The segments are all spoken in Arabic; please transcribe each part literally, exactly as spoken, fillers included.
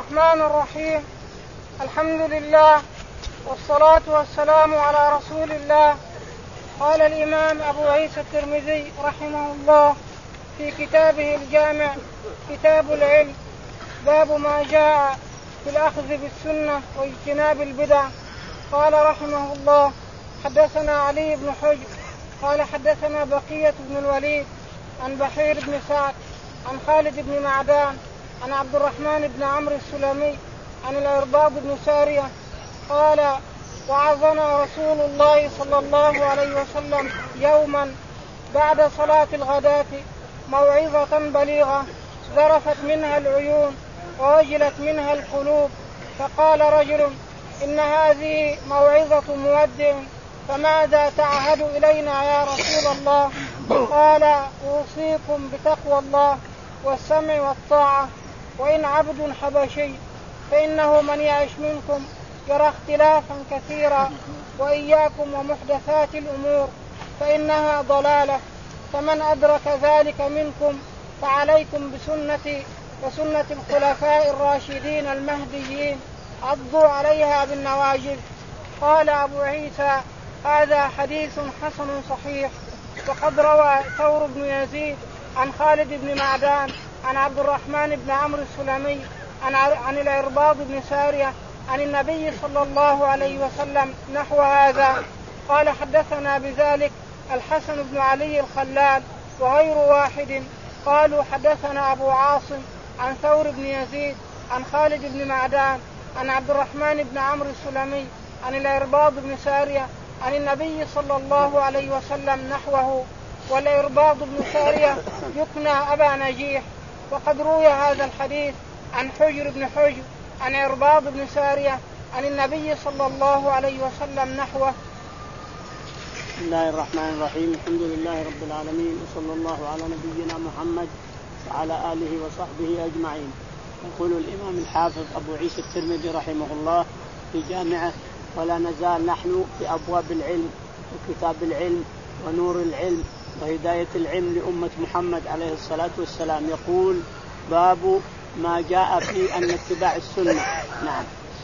الرحمن الرحيم. الحمد لله والصلاة والسلام على رسول الله. قال الإمام أبو عيسى الترمذي رحمه الله في كتابه الجامع كتاب العلم باب ما جاء في الأخذ بالسنة واجتناب البدع. قال رحمه الله حدثنا علي بن حجر قال حدثنا بقية بن الوليد عن بحير بن سعد عن خالد بن معدان عن عبد الرحمن بن عمرو السلمي عن العرباض بن سارية قال وعظنا رسول الله صلى الله عليه وسلم يوما بعد صلاة الغداة موعظة بليغة ذرفت منها العيون ووجلت منها القلوب، فقال رجل إن هذه موعظة مودع فماذا تعهد إلينا يا رسول الله؟ قال أوصيكم بتقوى الله والسمع والطاعة، وإن عبد حبشي فإنه من يعش منكم يرى اختلافا كثيرا، وإياكم ومحدثات الأمور فإنها ضلالة، فمن أدرك ذلك منكم فعليكم بسنتي وسنة الخلفاء الراشدين المهديين عضوا عليها بالنواجذ. قال أبو عيسى هذا حديث حسن صحيح. وقد روى ثور بن يزيد عن خالد بن معدان عن عبد الرحمن بن عمرو السلمي عن, عن العرباض بن سارية عن النبي صلى الله عليه وسلم نحو هذا. قال حدثنا بذلك الحسن بن علي الخلال وغير واحد قالوا حدثنا أبو عاصم عن ثور بن يزيد عن خالد بن معدان عن عبد الرحمن بن عمرو السلمي عن العرباض بن سارية عن النبي صلى الله عليه وسلم نحوه. والعرباض بن سارية يكنى أبا نجيح. وقد روي هذا الحديث عن حجر بن حجر عن عرباض بن سارية عن النبي صلى الله عليه وسلم نحوه. بسم الله الرحمن الرحيم. الحمد لله رب العالمين، وصلى الله على نبينا محمد وعلى آله وصحبه أجمعين. يقول الإمام الحافظ أبو عيسى الترمذي رحمه الله في جامعه: ولا نزال نحن في أبواب العلم وكتاب العلم ونور العلم وهداية العلم لأمة محمد عليه الصلاة والسلام. يقول: باب ما جاء في أن اتباع السنة. نعم.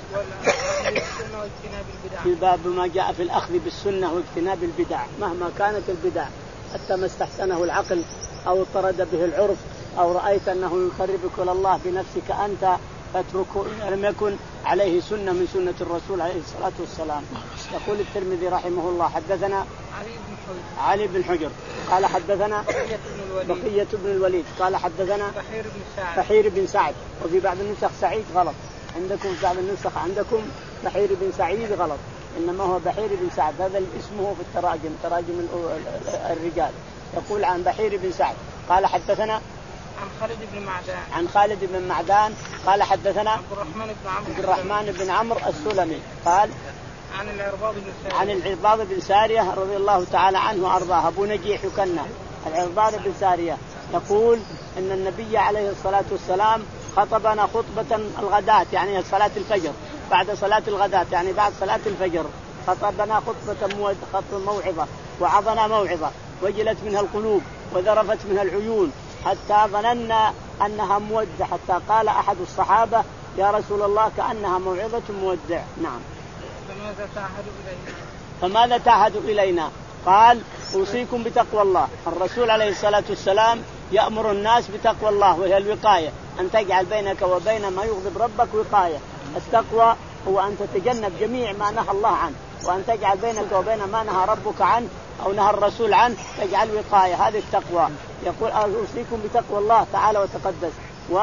في باب ما جاء في الأخذ بالسنة واجتناب البدع مهما كانت البدع، حتى ما استحسنه العقل أو طرد به العرف أو رأيت أنه يقربك إلى الله بنفسك أنت فاتركه إن لم يكن عليه سنة من سنة الرسول عليه الصلاة والسلام. يقول الترمذي رحمه الله حدثنا علي بن حجر قال حدثنا بقية بن الوليد قال حدثنا بحير بن سعد. وفي بعض النسخ سعيد غلط، عندكم في بعض النسخ عندكم بحير بن سعيد غلط، إنما هو بحير بن سعد. هذا اسمه في التراجم تراجم الرجال. يقول عن بحير بن سعد قال حدثنا عن خالد بن معدان عن خالد بن معدان قال حدثنا عبد الرحمن بن عمرو عبد الرحمن بن عمرو السلمي قال عن العرباض بن سارية عن العرباض بن سارية رضي الله تعالى عنه وأرضاه. أبو نجيح يكنى العرباض بن سارية. يقول إن النبي عليه الصلاة والسلام خطبنا خطبة الغداة، يعني صلاة الفجر، بعد صلاة الغداة يعني بعد صلاة الفجر خطبنا خطبة خطبة موعظة وعظنا موعظة وجلت منها القلوب وذرفت منها العيون حتى ظننا أنها مودع، حتى قال أحد الصحابة: يا رسول الله كأنها موعظة مودع. نعم. فماذا تعهد إلينا؟ فماذا تعهد إلينا؟ قال: أوصيكم بتقوى الله. الرسول عليه الصلاة والسلام يأمر الناس بتقوى الله، وهي الوقاية، أن تجعل بينك وبين ما يغضب ربك وقاية. التقوى هو أن تتجنب جميع ما نهى الله عنه، وأن تجعل بينك وبين ما نهى ربك عنه أو نهى الرسول عنه تجعل وقاية. هذه التقوى. يقول: أوصيكم بتقوى الله تعالى وتقدس و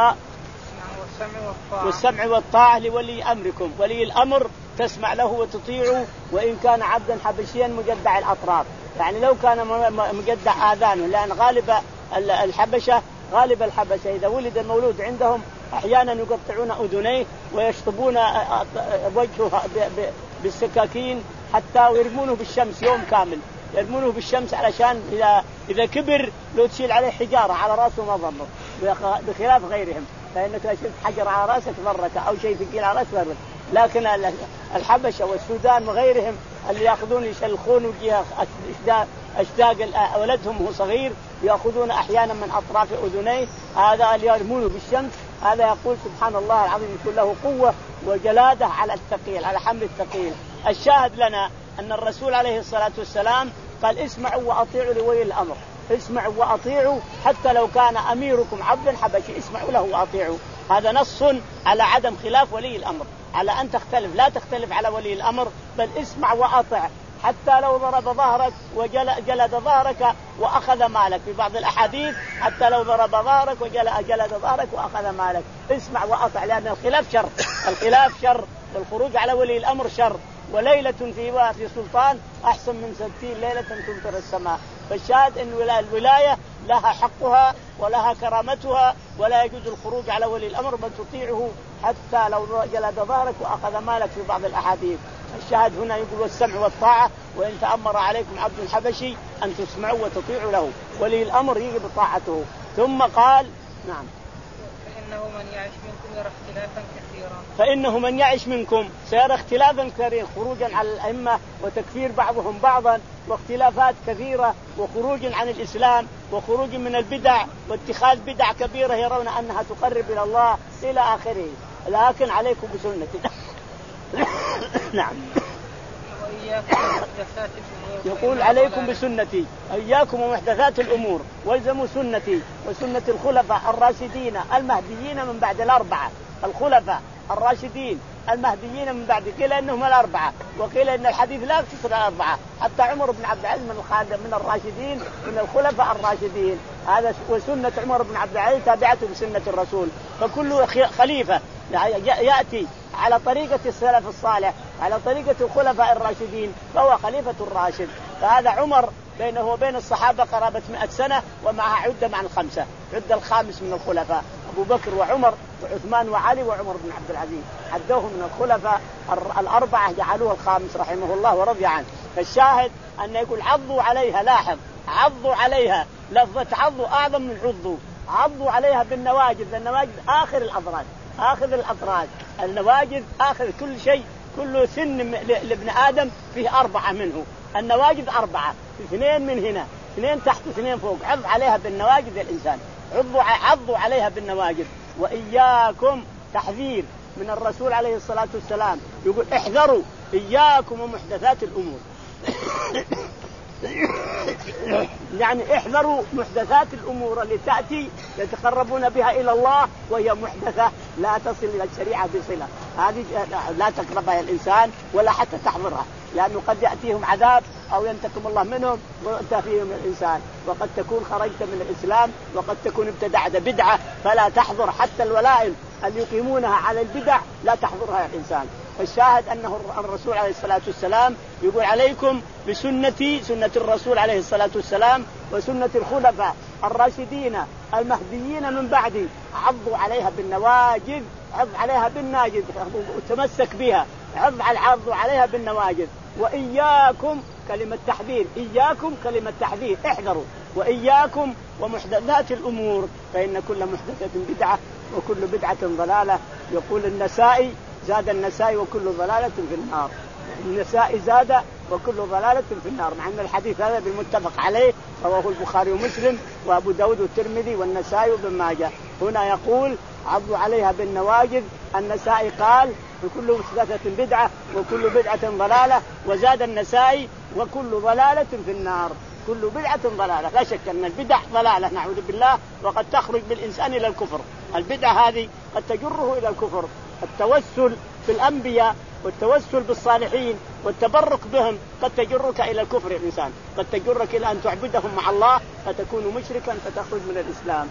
والسمع والطاعة لولي أمركم. ولي الأمر تسمع له وتطيعه وإن كان عبدا حبشيا مجدع الأطراف، يعني لو كان مجدع آذانه، لأن غالب الحبشة غالب الحبشة إذا ولد المولود عندهم أحيانا يقطعون أذنيه ويشطبون وجهه بالسكاكين حتى ويرمونه بالشمس يوم كامل، يرمونه بالشمس علشان إذا إذا كبر لو تشيل عليه حجارة على رأسه ما ضره، بخلاف غيرهم فإنك لو شلت حجر على رأسك ضرك أو شيء ثقيل على رأسك ضرك. لكن الحبشة والسودان وغيرهم اللي يأخذون يشلخون وجيه أشداق أولادهم وهو صغير يأخذون أحيانا من أطراف أذنيه، هذا اللي يرمونه بالشمس هذا يقول سبحان الله العظيم يكون له قوة وجلادة على الثقيل، على حمل الثقيل. الشاهد لنا أن الرسول عليه الصلاة والسلام قال اسمعوا وأطيعوا لولي الأمر، اسمعوا وأطيعوا حتى لو كان أميركم عبدا حبشي، اسمعوا له وأطيعوا. هذا نص على عدم خلاف ولي الأمر، على أن تختلف، لا تختلف على ولي الأمر، بل اسمع وأطع حتى لو ضرب ظهرك وجلد ظهرك وأخذ مالك. في بعض الأحاديث حتى لو ضرب ظهرك وجلد ظهرك وأخذ مالك. اسمع وأطع، لأن الخلاف شر، الخلاف شر، والخروج على ولي الأمر شر. وليلة في في سلطان أحسن من ستين ليلة تمطر السماء. فالشاهد أن الولاية لها حقها ولها كرامتها، ولا يجوز الخروج على ولي الأمر بل تطيعه حتى لو جلد ظهرك وأخذ مالك في بعض الأحاديث. الشاهد هنا يقول والسمع والطاعة، وإن تأمر عليكم عبد حبشي أن تسمعوا وتطيعوا له. ولي الأمر يجب طاعته. ثم قال نعم فإنه من يعش منكم يرى اختلافا كثيرا فإنه من يعش منكم سيرى اختلافا كثيرا، خروجا على الأئمة وتكفير بعضهم بعضا واختلافات كثيرة وخروج عن الإسلام وخروج من البدع واتخاذ بدع كبيرة يرون أنها تقرب إلى الله إلى آخره. لكن عليكم بسنتي. نعم. يقول عليكم بسنتي إياكم ومحدثات الأمور والزموا سنتي وسنة الخلفاء الراشدين المهديين من بعد الأربعة. الخلفاء الراشدين المهديين من بعد، قيل إنهم الأربعة، وقيل إن الحديث لا يقتصر على الأربعة، حتى عمر بن عبد العزيز من الخالد من الراشدين من الخلفاء الراشدين هذا. وسنة عمر بن عبد العزيز تابعته بسنة الرسول. فكل خليفة يأتي على طريقة السلف الصالح على طريقة الخلفاء الراشدين فهو خليفة الراشد. فهذا عمر بينه وبين الصحابة قرابة مئة سنة، ومعها عدة مع الخمسة، عدة الخامس من الخلفاء، أبو بكر وعمر وعثمان وعلي وعمر بن عبد العزيز، عدوه من الخلفاء الأربعة جعلوه الخامس رحمه الله ورضي عنه. فالشاهد أن يقول عضوا عليها، لاحظ عضوا عليها، لفظة عضوا أعظم من عضوا، عضوا عليها بالنواجذ، النواجذ آخر الأضراس، آخر الأطراز، النواجذ آخر كل شيء، كل سن لابن آدم فيه أربعة منه، النواجذ أربعة، اثنين من هنا، اثنين تحت، اثنين فوق، عض عليها بالنواجذ الإنسان، عضوا عضوا عليها بالنواجذ. وإياكم تحذير من الرسول عليه الصلاة والسلام، يقول احذروا إياكم ومحدثات الأمور. يعني احذروا محدثات الأمور اللي تأتي يتقربون بها إلى الله وهي محدثة لا تصل إلى الشريعة بصلة، هذه لا تقربها الإنسان ولا حتى تحضرها، لأنه قد يأتيهم عذاب أو ينتقم الله منهم وأنت فيهم الإنسان، وقد تكون خرجت من الإسلام وقد تكون ابتدعت بدعة، فلا تحضر حتى الولائم اللي يقيمونها على البدع لا تحضرها الإنسان. فالشاهد أنه الرسول عليه الصلاة والسلام يقول عليكم بسنتي، سنة الرسول عليه الصلاة والسلام، وسنة الخلفاء الراشدين المهديين من بعدي، عضوا عليها بالنواجذ، عض عليها بالناجذ وتمسك بها، عض على العض عليها بالنواجذ. وإياكم كلمة تحذير، إياكم كلمة تحذير، احذروا، وإياكم ومحدثات الأمور فإن كل محدثة بدعة وكل بدعة ضلالة. يقول النسائي زاد النسائي وكل ضلالة في النار، النسائي زاد وكل ضلالة في النار، مع أن الحديث هذا بالمتفق عليه رواه البخاري ومسلم وأبو داود والترمذي والنسائي وابن ماجه. هنا يقول عضوا عليها بالنواجذ، النسائي قال وكل محدثة بدعة وكل بدعة ضلالة، وزاد النسائي وكل ضلالة في النار، كل بدعة ضلالة. لا شك أن البدع ضلالة نعوذ بالله، وقد تخرج بالإنسان إلى الكفر، البدعة هذه قد تجره إلى الكفر. التوسل بالأنبياء والتوسل بالصالحين والتبرك بهم قد تجرك إلى الكفر، الإنسان قد تجرك إلى أن تعبدهم مع الله فتكون مشركا فتخرج من الإسلام.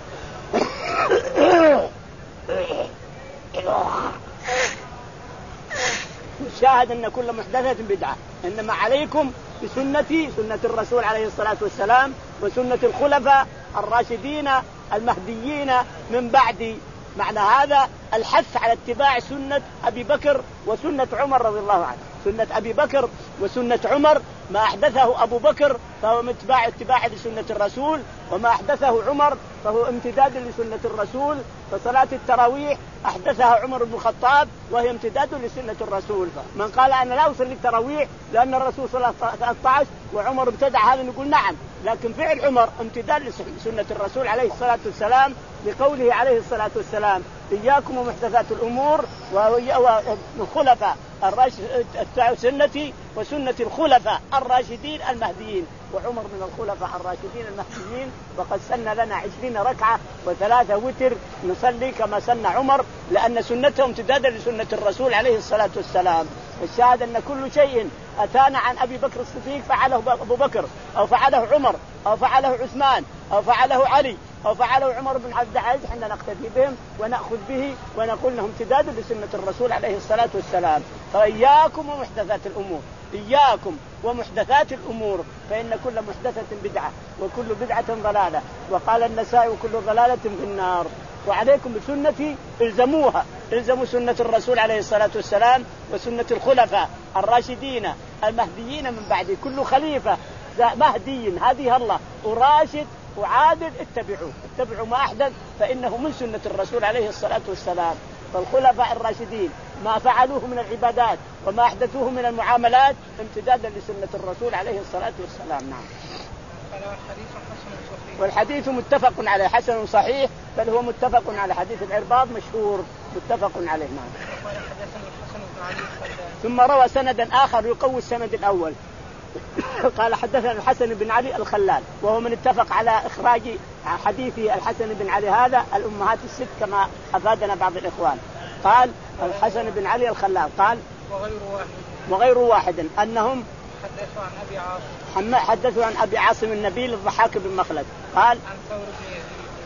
الشاهد أن كل محدثة بدعة، إنما عليكم بسنتي، سنة الرسول عليه الصلاة والسلام، وسنة الخلفاء الراشدين المهديين من بعدي. معنى هذا الحث على اتباع سنة أبي بكر وسنة عمر رضي الله عنه، سنة أبي بكر وسنة عمر، ما أحدثه أبو بكر فهو اتباع اتباع لسنة الرسول، وما أحدثه عمر فهو امتداد لسنة الرسول. فصلاة التراويح أحدثها عمر بن الخطاب وهي امتداد لسنة الرسول. من قال أنا لا أصلي التراويح لأن الرسول صلى ثلاثة عشر وعمر ابتدع هذا نقول نعم، لكن فعل عمر امتداد لسنة الرسول عليه الصلاة والسلام، لقوله عليه الصلاة والسلام إياكم ومحدثات الأمور والخلفاء الراشدين سنتي وسنة الخلفاء الراشدين المهديين. وعمر من الخلفاء الراشدين المهديين، وقد سن لنا عشرين ركعة وثلاثة وتر نصلي كما سن عمر، لأن سنتهم امتدادا لسنة الرسول عليه الصلاة والسلام. الشاهد أن كل شيء أتانا عن أبي بكر الصديق فعله أبو بكر، أو فعله عمر، أو فعله عثمان، أو فعله علي، أو فعله عمر بن عبد العزيز، حنا نقتدي بهم ونأخذ به ونقول لهم امتداد لسنة الرسول عليه الصلاة والسلام. فإياكم ومحدثات الأمور، إياكم ومحدثات الأمور، فإن كل محدثة بدعة وكل بدعة ضلالة. وقال النسائي وكل ضلالة في النار. وعليكم بسنتي الزموها، الزموا سنة الرسول عليه الصلاة والسلام وسنة الخلفاء الراشدين المهديين من بعد. كل خليفة مهدي هذه الله وراشد وعادل اتبعوه، اتبعوا ما أحدث فإنه من سنة الرسول عليه الصلاة والسلام. فالخلفاء الراشدين ما فعلوه من العبادات وما أحدثوه من المعاملات امتدادا لسنة الرسول عليه الصلاة والسلام. نعم. والحديث متفق عليه حسن صحيح، بل هو متفق على حديث العرباض مشهور متفق عليه. نعم. ثم روى سندا آخر يقوي السند الأول. قال حدثنا الحسن بن علي الخلال، وهو من اتفق على إخراج حديث الحسن بن علي هذا الأمهات الست كما أفادنا بعض الإخوان. قال الحسن بن علي الخلال قال وغير واحد, وغير واحد أنهم حدثوا عن أبي عاصم حدثوا عن أبي عاصم النبيل الضحاك بن مخلد قال عن ثور بن يزيد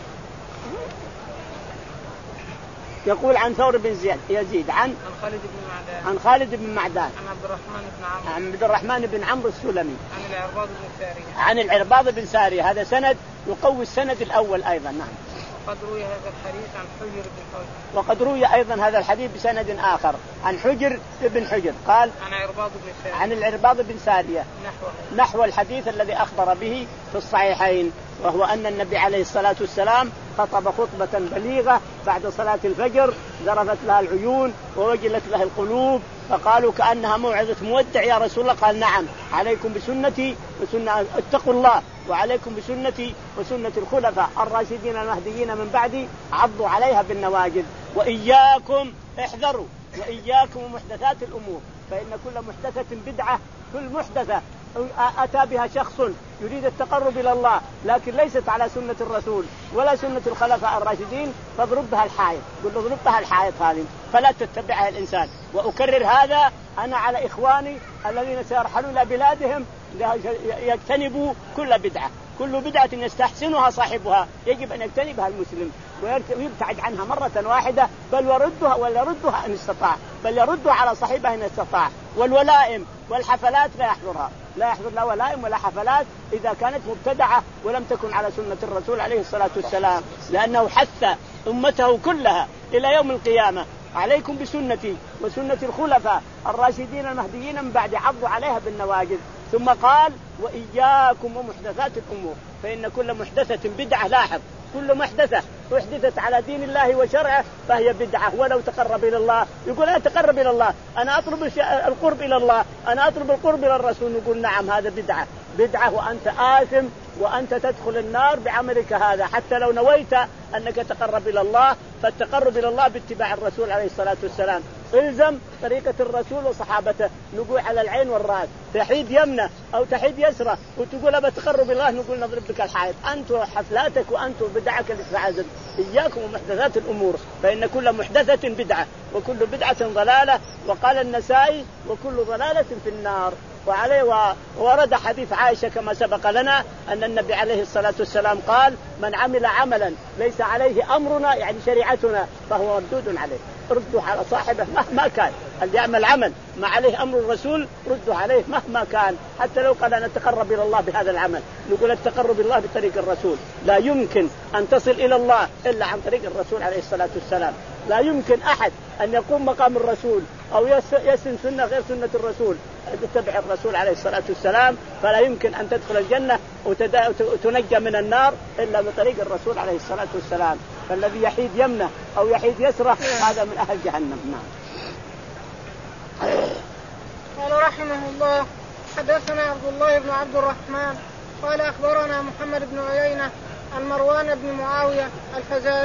يقول عن ثور بن زياد يزيد عن عن خالد بن معدان عن خالد بن معدان عن عبد الرحمن بن عمرو عن عبد الرحمن بن عمرو السلمي عن العرباض بن سارية عن العرباض بن سارية. هذا سند يقوي السند الأول أيضا. نعم. وقد روي هذا الحديث عن حجر بن حجر وقد روي أيضا هذا الحديث بسند آخر عن حجر بن حجر قال عن العرباض بن سارية عن العرباض بن سارية نحو نحو الحديث الذي أخبر به في الصحيحين، وهو أن النبي عليه الصلاة والسلام خطب خطبة بليغة بعد صلاة الفجر ذرفت لها العيون ووجلت لها القلوب، فقالوا كأنها موعظة مودع يا رسول الله. قال نعم، عليكم بسنتي وسنة اتقوا الله، وعليكم بسنتي وسنة الخلفاء الراشدين المهديين من بعدي عضوا عليها بالنواجذ، وإياكم احذروا وإياكم محدثات الأمور، فإن كل محدثة بدعة. كل محدثة أتى بها شخص يريد التقرب إلى الله لكن ليست على سنة الرسول ولا سنة الخلفاء الراشدين فاضرب بها الحائط، قل اضرب بها الحائط هذه فلا تتبعها الإنسان. وأكرر هذا أنا على إخواني الذين سيرحلون إلى بلادهم يجتنبوا كل بدعة، كل بدعة يستحسنها صاحبها يجب أن يجتنبها المسلم ويبتعد عنها مرة واحدة، بل يردها ولا يردها إن استطاع، بل يردها على صاحبها إن استطاع. والولائم والحفلات لا يحضرها، لا يحضر لا ولائم ولا حفلات إذا كانت مبتدعة ولم تكن على سنة الرسول عليه الصلاة والسلام، لأنه حث أمته كلها إلى يوم القيامة عليكم بسنتي وسنة الخلفاء الراشدين المهديين من بعد عضوا عليها بالنواجذ. ثم قال وإياكم ومحدثات الأمور، فإن كل محدثة بدعة. لاحظ كل محدثة أحدثت على دين الله وشرعه فهي بدعة ولو تقرب إلى الله. يقول أنا أتقرب إلى الله، أنا أطلب القرب إلى الله، أنا أطلب القرب إلى الرسول، نقول نعم هذا بدعة بدعة وأنت آثم وأنت تدخل النار بعملك هذا، حتى لو نويت أنك تقرب إلى الله. فالتقرب إلى الله باتباع الرسول عليه الصلاة والسلام، الزم طريقة الرسول وصحابته. نقول على العين والرأس، تحيد يمنة أو تحيد يسرة وتقول أبى تقرب الله، نقول نضرب بك الحائط. أنت حفلاتك وأنت بدعك اللي تفعل. إياكم ومحدثات الأمور، فإن كل محدثة بدعة وكل بدعة ضلالة. وقال النسائي وكل ضلالة في النار. وعليه ورد حديث عائشة كما سبق لنا أن النبي عليه الصلاة والسلام قال من عمل عملا ليس عليه أمرنا يعني شريعتنا فهو مردود عليه. ردوا على صاحبه مهما كان، اللي يعمل عمل ما عليه أمر الرسول ردوا عليه مهما كان، حتى لو قال أن نتقرب إلى الله بهذا العمل. نقول التقرب إلى الله بطريق الرسول، لا يمكن أن تصل إلى الله إلا عن طريق الرسول عليه الصلاة والسلام. لا يمكن أحد أن يقوم مقام الرسول أو يسن سنة غير سنة الرسول تتبع الرسول عليه الصلاة والسلام، فلا يمكن أن تدخل الجنة وتنجى من النار إلا بطريق الرسول عليه الصلاة والسلام. فالذي يحيد يمنه أو يحيد يسره هذا من أهل جهنم. نعم. قال رحمه الله حدثنا عبد الله بن عبد الرحمن قال أخبرنا محمد بن عيينة عن مروان بن معاوية الفزاري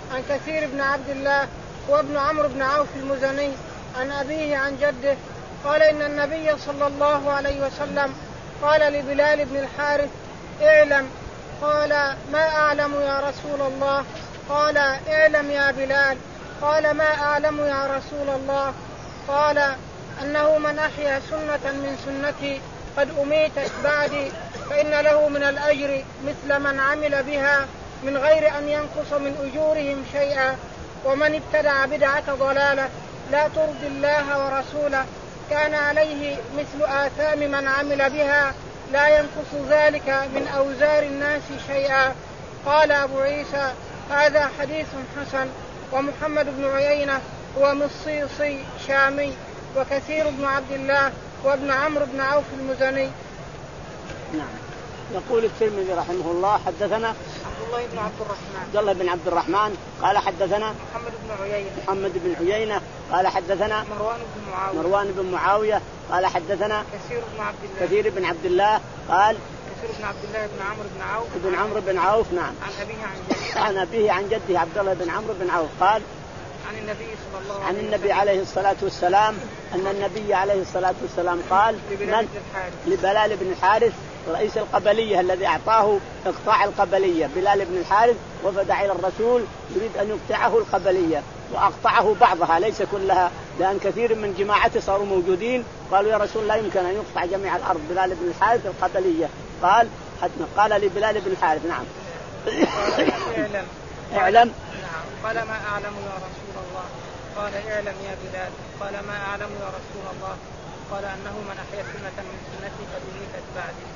عن كثير بن عبد الله وابن عمرو بن عوف المزني عن أبيه عن جده قال إن النبي صلى الله عليه وسلم قال لبلال بن الحارث اعلم. قال ما أعلم يا رسول الله؟ قال اعلم يا بلال. قال ما أعلم يا رسول الله؟ قال أنه من أحيا سنة من سنتي قد أميتت بعدي فإن له من الأجر مثل من عمل بها من غير أن ينقص من أجورهم شيئا. ومن ابتدع بدعة ضلالة لا ترضي الله ورسوله كان عليه مثل آثام من عمل بها لا ينقص ذلك من أوزار الناس شيئا. قال أبو عيسى هذا حديث حسن. ومحمد بن عيينة هو مصيصي شامي وكثير بن عبد الله وابن عمرو بن عوف المزني. نعم. يقول الترمذي رحمه الله حدثنا عبد الله بن عبد الرحمن عبد الله بن عبد الرحمن قال حدثنا محمد بن عيينة محمد بن عيينة قال حدثنا مروان بن معاوية مروان بن معاوية قال حدثنا كثير بن عبد الله كثير بن عبد الله قال كثير بن عبد الله بن عمرو بن عوف بن عمرو بن عوف نعم عن أبيه عن جده عن أبيه عن جده عبد الله بن عمرو بن عوف قال عن النبي صلى الله عليه عن وسلم النبي عليه الصلاة والسلام أن النبي عليه الصلاة والسلام قال من لبلال بن الحارث رئيس القبلية الذي أعطاه إقطاع القبلية. بلال بن الحارث وفد إلى الرسول يريد أن يقطعه القبلية وأقطعه بعضها ليس كلها لأن كثير من جماعته صاروا موجودين. قالوا يا رسول لا يمكن أن يقطع جميع الأرض بلال بن الحارث القبلية. قال قال لبلال بن الحارث نعم اعلم اعلم قال ما أعلم يا رسول الله؟ قال اعلم يا بلال. قال ما أعلم يا رسول الله؟ قال أنه من أحيا سنة من سنتي قد أميتت بعدي.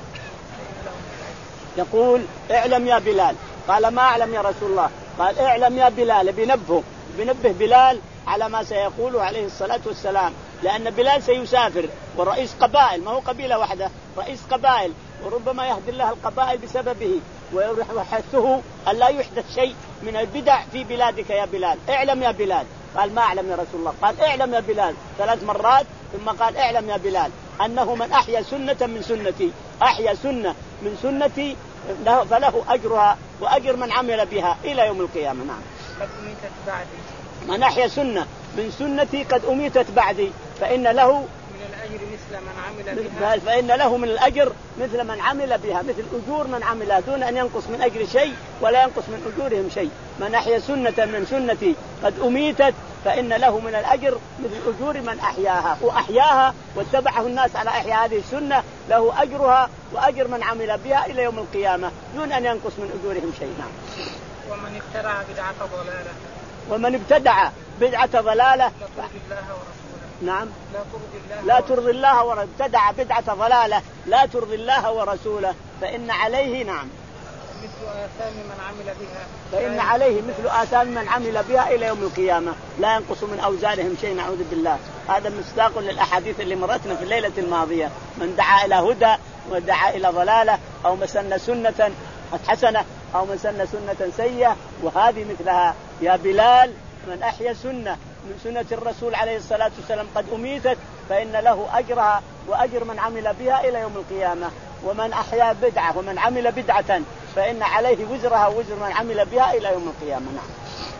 يقول اعلم يا بلال. قال ما أعلم يا رسول الله؟ قال اعلم يا بلال. بنبه بنبه بلال على ما سيقوله عليه الصلاة والسلام لأن بلال سيسافر ورئيس قبائل ما هو قبيلة واحدة رئيس قبائل وربما يهدي الله القبائل بسببه ويحثه أن لا يحدث شيء من البدع في بلادك يا بلال. اعلم يا بلال. قال ما أعلم يا رسول الله؟ قال اعلم يا بلال ثلاث مرات ثم قال اعلم يا بلال أنه من أحيا سنة من سنتي أحيا سنة من سنتي فله أجرها وأجر من عمل بها إلى يوم القيامة. نعم. قد أميتت بعدي. من أحيا سنة من سنتي قد أميتت بعدي فإن له من الأجر مثل من عمل بها فإن له من الأجر مثل من عمل بها مثل أجور من عملها دون أن ينقص من أجر شيء ولا ينقص من أجورهم شيء. من أحيا سنة من سنتي قد أميتت فإن له من الأجر مثل أجور من أحياها وأحياها واتبعه الناس على إحياء هذه السنة له أجرها وأجر من عمل بها إلى يوم القيامة دون أن ينقص من أجورهم شيء. نعم. ومن ابتدع بدعة ضلالة ومن ابتدع بدعة ضلالة لا ترضي الله ورسوله. نعم. لا ترضي الله لا ترضي الله ورسوله. ابتدع بدعة ضلالة لا ترضي الله ورسوله فإن عليه نعم مثل آثام من عمل بها فإن عليه مثل آثام من عمل بها إلى يوم القيامة لا ينقص من أوزارهم شيء. نعوذ بالله. هذا مصداق للأحاديث اللي مرتنا في الليلة الماضية. من دعا إلى هدى ودعا إلى ضلالة أو مسن سنة حسنة أو مسن سنة سيئة وهذه مثلها. يا بلال من أحيا سنة من سنة الرسول عليه الصلاة والسلام قد أميتت فإن له أجرها وأجر من عمل بها إلى يوم القيامة. ومن أحيا بدعة ومن عمل بدعة فإن عليه وزرها ووزر من عمل بها إلى يوم القيامة. نعم.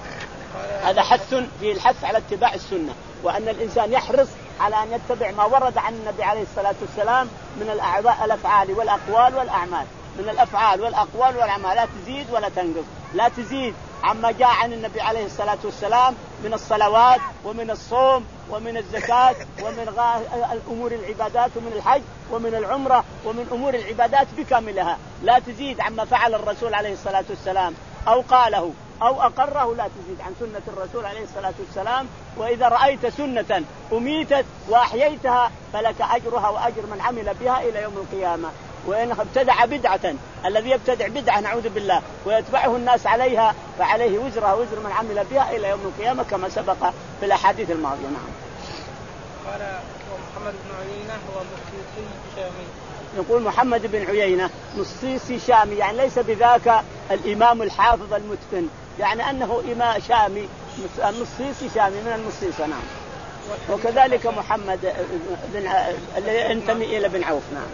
هذا حث في الحث على اتباع السنة وأن الإنسان يحرص على أن يتبع ما ورد عن النبي عليه الصلاة والسلام من الأفعال والأقوال والأعمال من الأفعال والأقوال والأعمال لا تزيد ولا تنقص. لا تزيد عما جاء عن النبي عليه الصلاة والسلام من الصلوات ومن الصوم ومن الزكاة ومن الأمور العبادات ومن الحج ومن العمرة ومن أمور العبادات بكاملها. لا تزيد عما فعل الرسول عليه الصلاة والسلام أو قاله أو أقره. لا تزيد عن سنة الرسول عليه الصلاة والسلام. وإذا رأيت سنة أميتت وأحييتها فلك أجرها وأجر من عمل بها إلى يوم القيامة. وإن ابتدع بدعة الذي يبتدع بدعة نعوذ بالله ويتبعه الناس عليها فعليه وزرها وزر من عمل بها إلى يوم القيامة كما سبق في الأحاديث الماضية. نعم. قال ومحمد بن عيينة هو مصيصي شامي. يقول محمد بن عيينة مصيصي شامي يعني ليس بذاك الإمام الحافظ المتقن يعني أنه إمام شامي مصيصي شامي من المصيصة. نعم. وكذلك محمد بن الذي ينتمي إلى بن عوف. نعم.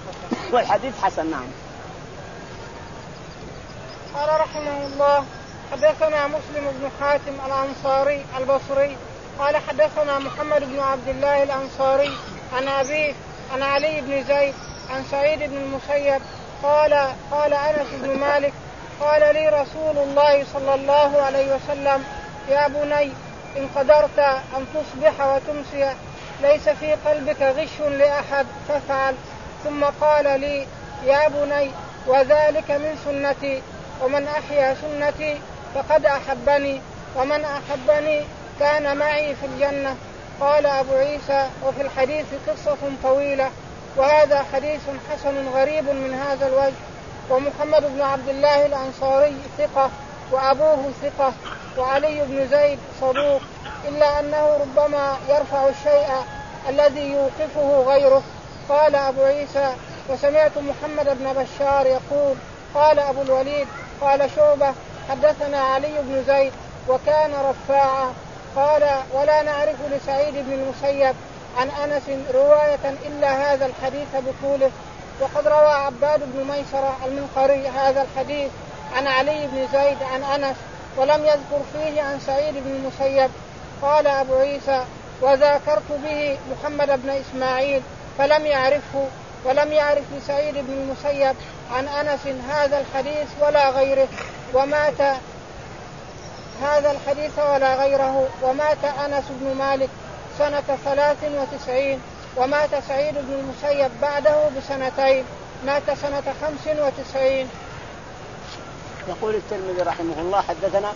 والحديث والحديث حسن. حسن. نعم. قال رحمه الله حدثنا مسلم بن حاتم الأنصاري البصري قال حدثنا محمد بن عبد الله الأنصاري عن أبيه عن علي بن زيد عن سعيد بن المسيب قال قال أنس بن مالك قال لي رسول الله صلى الله عليه وسلم يا بني إن قدرت أن تصبح وتمسي ليس في قلبك غش لأحد فافعل. ثم قال لي يا بني وذلك من سنتي ومن أحيا سنتي فقد أحبني ومن أحبني كان معي في الجنة. قال أبو عيسى وفي الحديث قصة طويلة وهذا حديث حسن غريب من هذا الوجه. ومحمد بن عبد الله الأنصاري ثقة وأبوه ثقة وعلي بن زيد صدوق إلا أنه ربما يرفع الشيء الذي يوقفه غيره. قال أبو عيسى وسمعت محمد بن بشار يقول قال أبو الوليد قال شعبة حدثنا علي بن زيد وكان رفاعا. قال ولا نعرف لسعيد بن المسيب عن أنس رواية إلا هذا الحديث بطوله. وقد روى عباد بن ميسرة المنقري هذا الحديث عن علي بن زيد عن أنس ولم يذكر فيه عن سعيد بن المسيب. قال أبو عيسى وذاكرت به محمد بن إسماعيل فلم يعرفه ولم يعرف لسعيد بن المسيب عن أنس هذا الحديث ولا غيره ومات هذا الحديث ولا غيره ومات أنس بن مالك سنة ثلاث وتسعين ومات سعيد بن المسيب بعده بسنتين مات سنة خمس وتسعين. يقول الترمذي رحمه الله حدثنا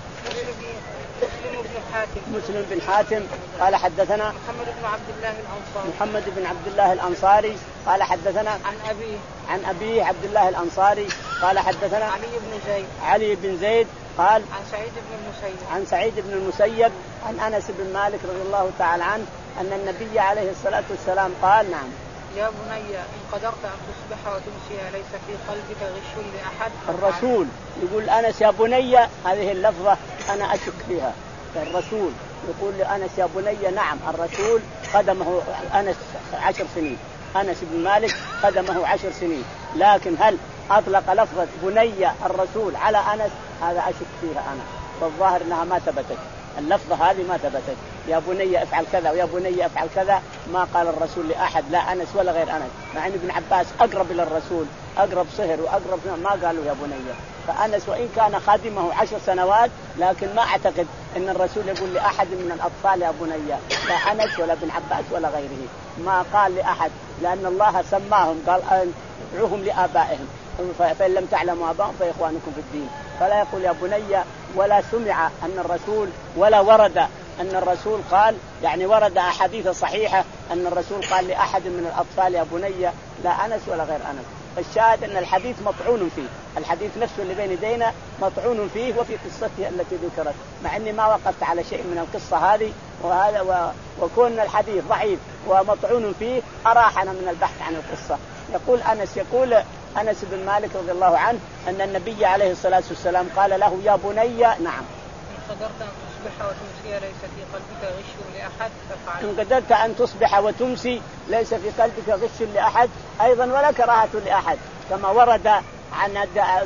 مسلم بن حاتم مسلم بن حاتم قال حدثنا محمد بن عبد الله الأنصاري محمد بن عبد الله الأنصاري قال حدثنا عن أبيه عن أبيه عبد الله الأنصاري قال حدثنا علي بن زيد علي بن زيد قال عن سعيد بن المسيب عن سعيد بن المسيب عن أنس بن مالك رضي الله تعالى عنه أن النبي عليه الصلاة والسلام قال نعم يا بني إن قدرت أن تصبح وتمسي ليس في قلبك غش لأحد. الرسول يقول أنس يا بني هذه اللفظة أنا أشك فيها. الرسول يقول لأنس يا بني نعم الرسول قدمه أنس عشر سنين أنس بن مالك قدمه عشر سنين لكن هل أطلق لفظة بني الرسول على أنس هذا أشك فيها أنا والظاهر أنها ما ثبتت اللفظة هذه ما ثبتت يا بني افعل كذا ويا بني افعل كذا ما قال الرسول لأحد لا أنس ولا غير أنس مع أن ابن عباس أقرب إلى الرسول أقرب صهر وأقرب ما قالوا يا بني. فأنس وإن كان خادمه عشر سنوات لكن ما أعتقد أن الرسول يقول لأحد من الأطفال يا بني لا أنس ولا ابن عباس ولا غيره ما قال لأحد لأن الله سماهم قال ادعوهم لآبائهم فإن لم تعلموا آباءهم فإخوانكم في الدين فلا يقول يا بني ولا سمع أن الرسول ولا ورد أن الرسول قال يعني ورد أحاديث صحيحة أن الرسول قال لأحد من الأطفال يا بني لا أنس ولا غير أنس. فالشاهد أن الحديث مطعون فيه الحديث نفسه اللي بين يدينا مطعون فيه وفي قصته التي ذكرت مع أني ما وقفت على شيء من القصة هذه وهذا و... وكون الحديث ضعيف ومطعون فيه أراحنا من البحث عن القصة. يقول أنس يقول أنس بن مالك رضي الله عنه أن النبي عليه الصلاة والسلام قال له يا بني نعم إن قدرت أن تصبح وتمسي ليس في قلبك غش لأحد فافعل. إن قدرت أن تصبح وتمسي ليس في قلبك غش لأحد أيضا ولا كراهة لأحد كما ورد عن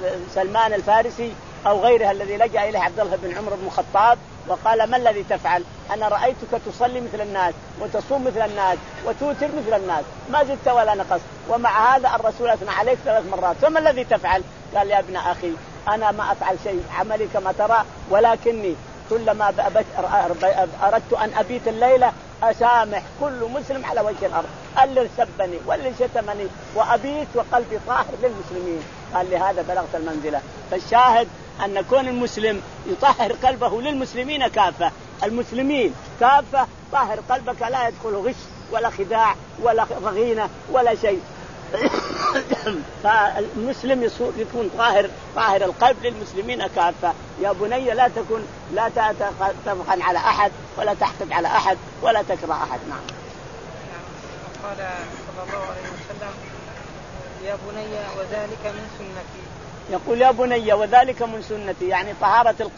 سلمان الفارسي أو غيره الذي لجأ إليه عبد الله بن عمر بن الخطاب وقال ما الذي تفعل أنا رأيتك تصلي مثل الناس وتصوم مثل الناس وتوتر مثل الناس ما زدت ولا نقص ومع هذا الرسول أثنى عليك ثلاث مرات فما الذي تفعل؟ قال يا ابن أخي أنا ما أفعل شيء عملي كما ترى ولكني كلما أردت أن أبيت الليلة أسامح كل مسلم على وجه الأرض اللي سبني واللي شتمني وأبيت وقلبي طاهر للمسلمين. قال لهذا بلغت المنزلة. فالشاهد أن كون المسلم يطهر قلبه للمسلمين كافة المسلمين كافة طهر قلبك لا يدخل غش ولا خداع ولا ضغينة ولا شيء. فالمسلم يكون طاهر طاهر القلب للمسلمين كافة. يا بني لا تكن لا تبخل على أحد ولا تحقد على أحد ولا تكره أحد. نعم. قال صلى الله عليه وسلم يا بني وذلك من سنتي. يقول يا بني وذلك من سنتي يعني طهارة القلب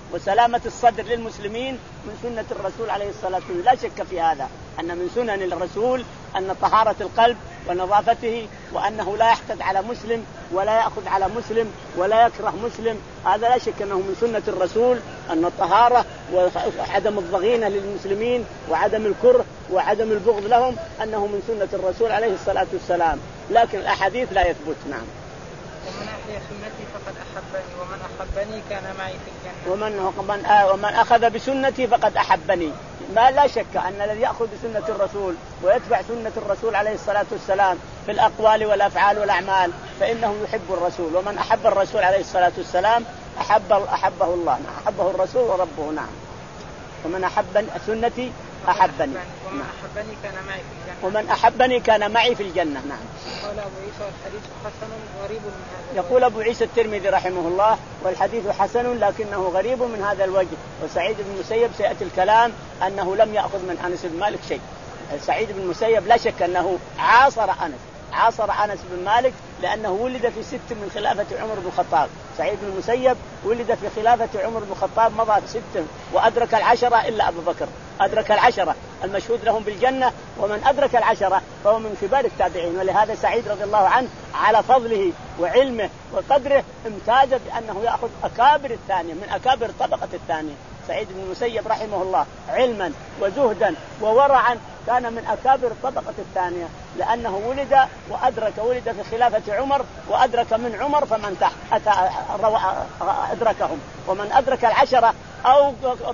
وسلامة الصدر للمسلمين من سنة الرسول عليه الصلاة والسلام. لا شك في هذا أن من سنن الرسول أن طهارة القلب ونظافته، وأنه لا يحقد على مسلم ولا يأخذ على مسلم ولا يكره مسلم. هذا لا شك أنه من سنة الرسول، أن الطهارة وعدم الضغينة للمسلمين وعدم الكره وعدم البغض لهم أنه من سنة الرسول عليه الصلاة والسلام. لكن الأحاديث لا يثبت. نعم. ومن أحيا سنتي فقد أحبني ومن أحبني كان معي في الجنة. ومن ومن ومن أخذ بسنتي فقد أحبني. ما لا شك أن الذي يأخذ بسنة الرسول ويتبع سنة الرسول عليه الصلاة والسلام في الأقوال والأفعال والأعمال فإنه يحب الرسول. ومن أحب الرسول عليه الصلاة والسلام أحب أحبه الله، أحبه الرسول وربه. نعم. ومن أحب سنتي أحبني ومن أحبني كان معي في الجنة. ومن أحبني كان معي في الجنة. نعم. قال أبو عيسى الحديث حسن غريب من هذا. يقول أبو عيسى الترمذي رحمه الله والحديث حسن لكنه غريب من هذا الوجه. وسعيد بن المسيب سيأتي الكلام أنه لم يأخذ من أنس بن مالك شيء. سعيد بن المسيب لا شك أنه عاصر أنس عاصر أنس بن مالك لأنه ولد في ست من خلافة عمر بن الخطاب. سعيد بن المسيب ولد في خلافة عمر بن الخطاب، مضى ست وأدرك العشرة إلا أبو بكر، أدرك العشرة المشهود لهم بالجنة، ومن أدرك العشرة فهو من كبار التابعين. ولهذا سعيد رضي الله عنه على فضله وعلمه وقدره امتاز بأنه يأخذ أكابر الثانية من أكابر الطبقة الثانية. سعيد بن المسيب رحمه الله علما وزهدا وورعا كان من أكابر الطبقة الثانية، لأنه ولد وأدرك ولد في خلافة عمر وأدرك من عمر فمن تحت أتى أدركهم، ومن أدرك العشرة أو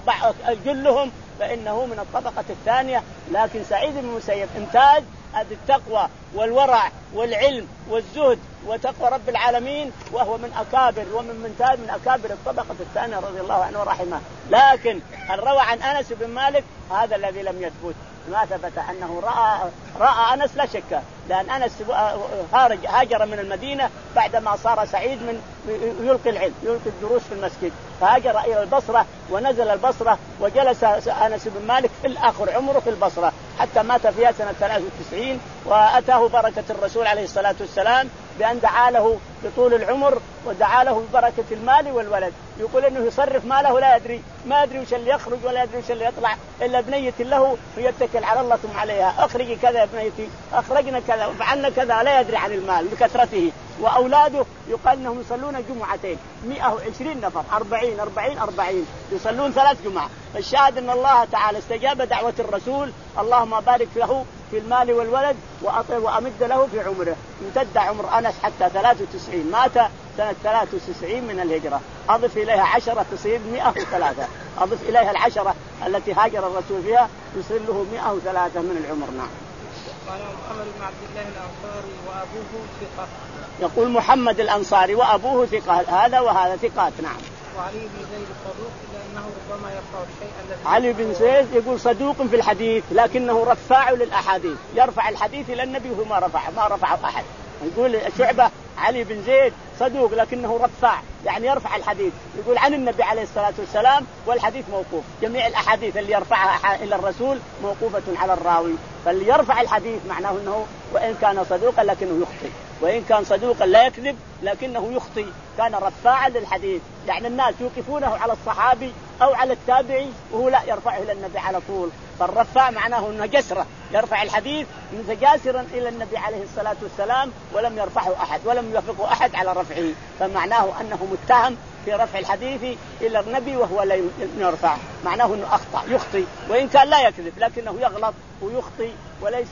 جلهم فإنه من الطبقة الثانية. لكن سعيد بن المسيب امتاز بالتقوى والورع والعلم والزهد وتقوى رب العالمين، وهو من أكابر ومن منتاج من أكابر الطبقة الثانية رضي الله عنه ورحمه. لكن الروى عن أنس بن مالك هذا الذي لم يثبت، ما ثبت أنه رأى رأى أنس لا شك، لأن أنس هاجر من المدينة بعدما صار سعيد من يلقي العلم يلقي الدروس في المسجد، فهاجر إلى البصرة ونزل البصرة وجلس أنس بن مالك في الآخر عمره في البصرة حتى مات فيها سنة ثلاثة وتسعين. وأتاه بركة الرسول عليه الصلاة والسلام بأن دعا له بطول العمر ودعا له ببركة المال والولد. يقول إنه يصرف ماله لا يدري ما يدري وش اللي يخرج ولا يدري وش اللي يطلع إلا بنية له ويتكل على الله ثم عليها. أخرجي كذا يا بنيتي، أخرجنا كذا وفعلنا كذا، لا يدري عن المال بكثرته. وأولاده يقال أنهم يصلون جمعتين مئة وعشرين نفر، أربعين أربعين أربعين يصلون ثلاث جمعة. فالشاهد أن الله تعالى استجاب دعوة الرسول، اللهم بارك له في المال والولد وأطل وأمد له في عمره. امتد عمر أنس حتى ثلاثة وتسعين، مات سنة ثلاثة وتسعين من الهجرة. أضف إليها عشرة تصير مئة وثلاثة، أضف إليها العشرة التي هاجر الرسول فيها يصير له مئة وثلاثة من العمر. نعم. قال محمد بن عبد الله الأنصاري وأبوه ثقة. يقول محمد الأنصاري وأبوه ثقة، هذا وهذا ثقات. نعم. وعلي بن زيد صدوق لأنه ربما يرفع الشيء الذي علي بن زيد يقول صدوق في الحديث لكنه رفاع للأحاديث، يرفع الحديث إلى النبي وهو ما رفع ما رفعه أحد. يقول شعبة علي بن زيد صدوق لكنه رفاع يعني يرفع الحديث، يقول عن النبي عليه الصلاة والسلام والحديث موقوف. جميع الأحاديث اللي يرفعها إلى الرسول موقوفة على الراوي، فاللي يرفع الحديث معناه أنه وإن كان صدوقا لكنه يخطئ، وإن كان صدوقا لا يكذب لكنه يخطئ، كان رفاعا للحديث. يعني الناس يوقفونه على الصحابي أو على التابعي وهو لا يرفعه إلى النبي على طول. فالرفاع معناه أنه جسرة يرفع الحديث متجاسرا إلى النبي عليه الصلاة والسلام ولم يرفعه أحد ولم يوافقه أحد على رفعه، فمعناه أنه متهم في رفع الحديث إلى النبي وهو لا يرفع، معناه أنه أخطأ يخطئ، وإن كان لا يكذب لكنه يغلط ويخطئ وليس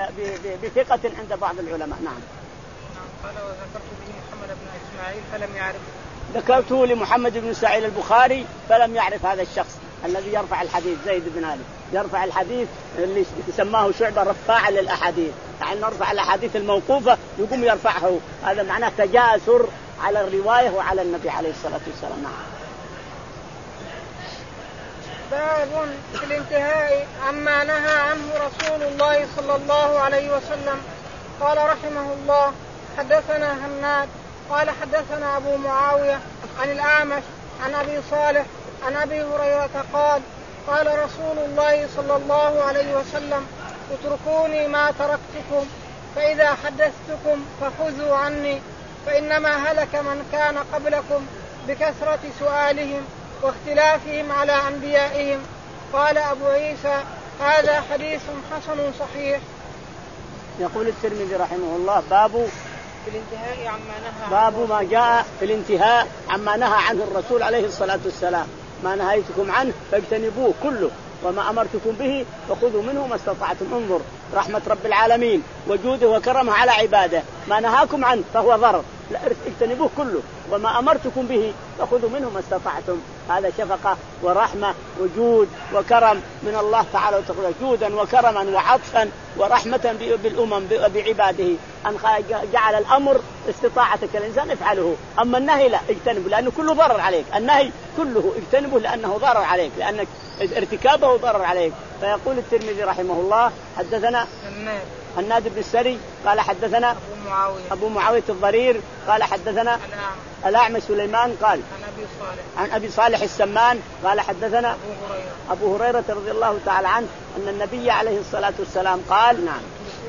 بثقة عند بعض العلماء. نعم. قال وذكرت به محمد بن إسماعيل فلم يعرف ذكرته لمحمد بن إسماعيل البخاري فلم يعرف هذا الشخص الذي يرفع الحديث زيد بن علي، يرفع الحديث اللي سماه شعبة رفاعا للأحاديث، يعني نرفع الأحاديث الموقوفة يقوم يرفعه، هذا معناه تجاسر على الرواية وعلى النبي عليه الصلاة والسلام. باب في الانتهاء عما نهى عنه رسول الله صلى الله عليه وسلم. قال رحمه الله حدثنا هناد قال حدثنا أبو معاوية عن الأعمش عن أبي صالح عن أبي هريرة قال قال رسول الله صلى الله عليه وسلم اتركوني ما تركتكم فإذا حدثتكم فخذوا عني، فإنما هلك من كان قبلكم بكثرة سؤالهم واختلافهم على أنبيائهم. قال أبو عيسى هذا حديث حسن صحيح. يقول الترمذي رحمه الله باب في الانتهاء عما نهى باب ما جاء في الانتهاء عما نهى عنه الرسول عليه الصلاة والسلام. ما نهيتكم عنه فاجتنبوه كله وما أمرتكم به فخذوا منه ما استطعتم. انظر رحمة رب العالمين وجوده وكرمه على عباده. ما نهاكم عنه فهو ضرر لا اجتنبوه كله وما أمرتكم به فخذوا منه ما استطعتم. هذا شفقة ورحمة وجود وكرم من الله تعالى وتعالى، جودا وكرما وعطفا ورحمة بالأمم بعباده، أن جعل الأمر استطاعتك الإنسان افعله، أما النهي لا اجتنبه لأنه كله ضرر عليك. النهي كله اجتنبه لأنه ضرر عليك، لأنك ارتكابه ضرر عليك. فيقول الترمذي رحمه الله حدثنا هناد بن السري قال حدثنا أبو معاوية, أبو معاوية الضرير قال حدثنا الأعمش سليمان قال عن أبي صالح عن أبي صالح السمان قال حدثنا أبو هريرة, أبو هريرة رضي الله تعالى عنه أن النبي عليه الصلاة والسلام قال نعم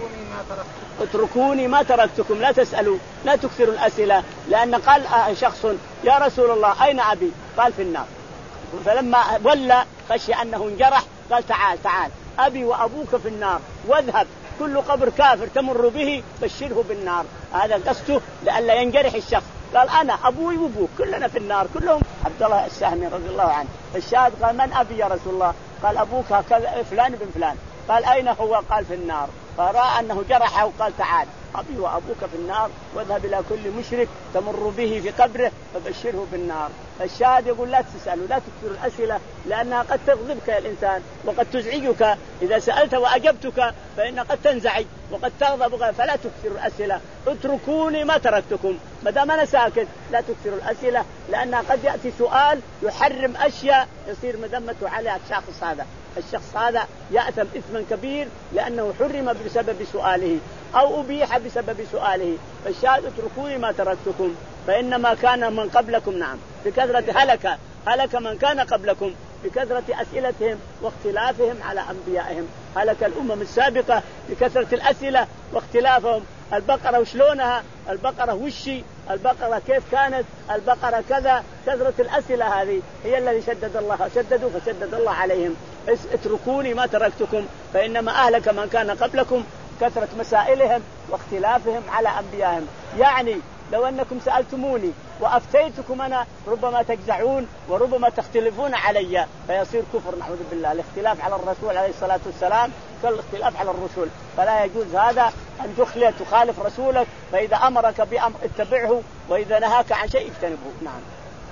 اتركوني ما تركتكم. لا تسألوا لا تكثروا الأسئلة، لأن قال شخص يا رسول الله أين أبي؟ قال في النار. فلما ولى خشي أنه انجرح قال تعال تعال أبي وأبوك في النار واذهب كل قبر كافر تمر به بشره بالنار. هذا قصده لئلا ينجرح الشخص. قال أنا أبوي وأبوك كلنا في النار كلهم. عبد الله السهمي رضي الله عنه الشاهد قال من أبي يا رسول الله؟ قال أبوك هكذا فلان بن فلان. قال أين هو؟ قال في النار. فرأى أنه جرحه وقال تعال أبي وأبوك في النار واذهب إلى كل مشرك تمر به في قبره فبشره بالنار. الشاهد يقول لا تسألوا لا تكثروا الأسئلة، لأنها قد تغضبك يا الإنسان وقد تزعجك. إذا سألت وأجبتك فإن قد تنزعج وقد تغضب، فلا تكثروا الأسئلة. اتركوني ما تركتكم. ما دام أنا ساكت لا تكثروا الأسئلة، لأنها قد يأتي سؤال يحرم أشياء يصير مذمته على الشخص هذا. الشخص هذا يأثم إثما كبير لأنه حرم بسبب سؤاله أو أبيح بسبب سؤاله. فالشاهد اتركوني ما تركتكم فإنما كان من قبلكم نعم بكثرة هلك هلك من كان قبلكم بكثرة أسئلتهم واختلافهم على أنبيائهم. هلك الأمم السابقة بكثرة الأسئلة واختلافهم. البقرة وشلونها؟ البقرة وشي؟ البقرة كيف كانت؟ البقرة كذا. كثرة الأسئلة هذه هي الذي شدد الله شددوا فشدد الله عليهم. اتركوني ما تركتكم فإنما أهلك من كان قبلكم كثرة مسائلهم واختلافهم على أنبيائهم. يعني لو أنكم سألتموني وأفتيتكم أنا ربما تجزعون وربما تختلفون علي فيصير كفر نعوذ بالله. الاختلاف على الرسول عليه الصلاة والسلام كالاختلاف على الرسل، فلا يجوز هذا أن تخلي تخالف رسولك. فإذا أمرك بأمر اتبعه وإذا نهاك عن شيء اجتنبه. نعم.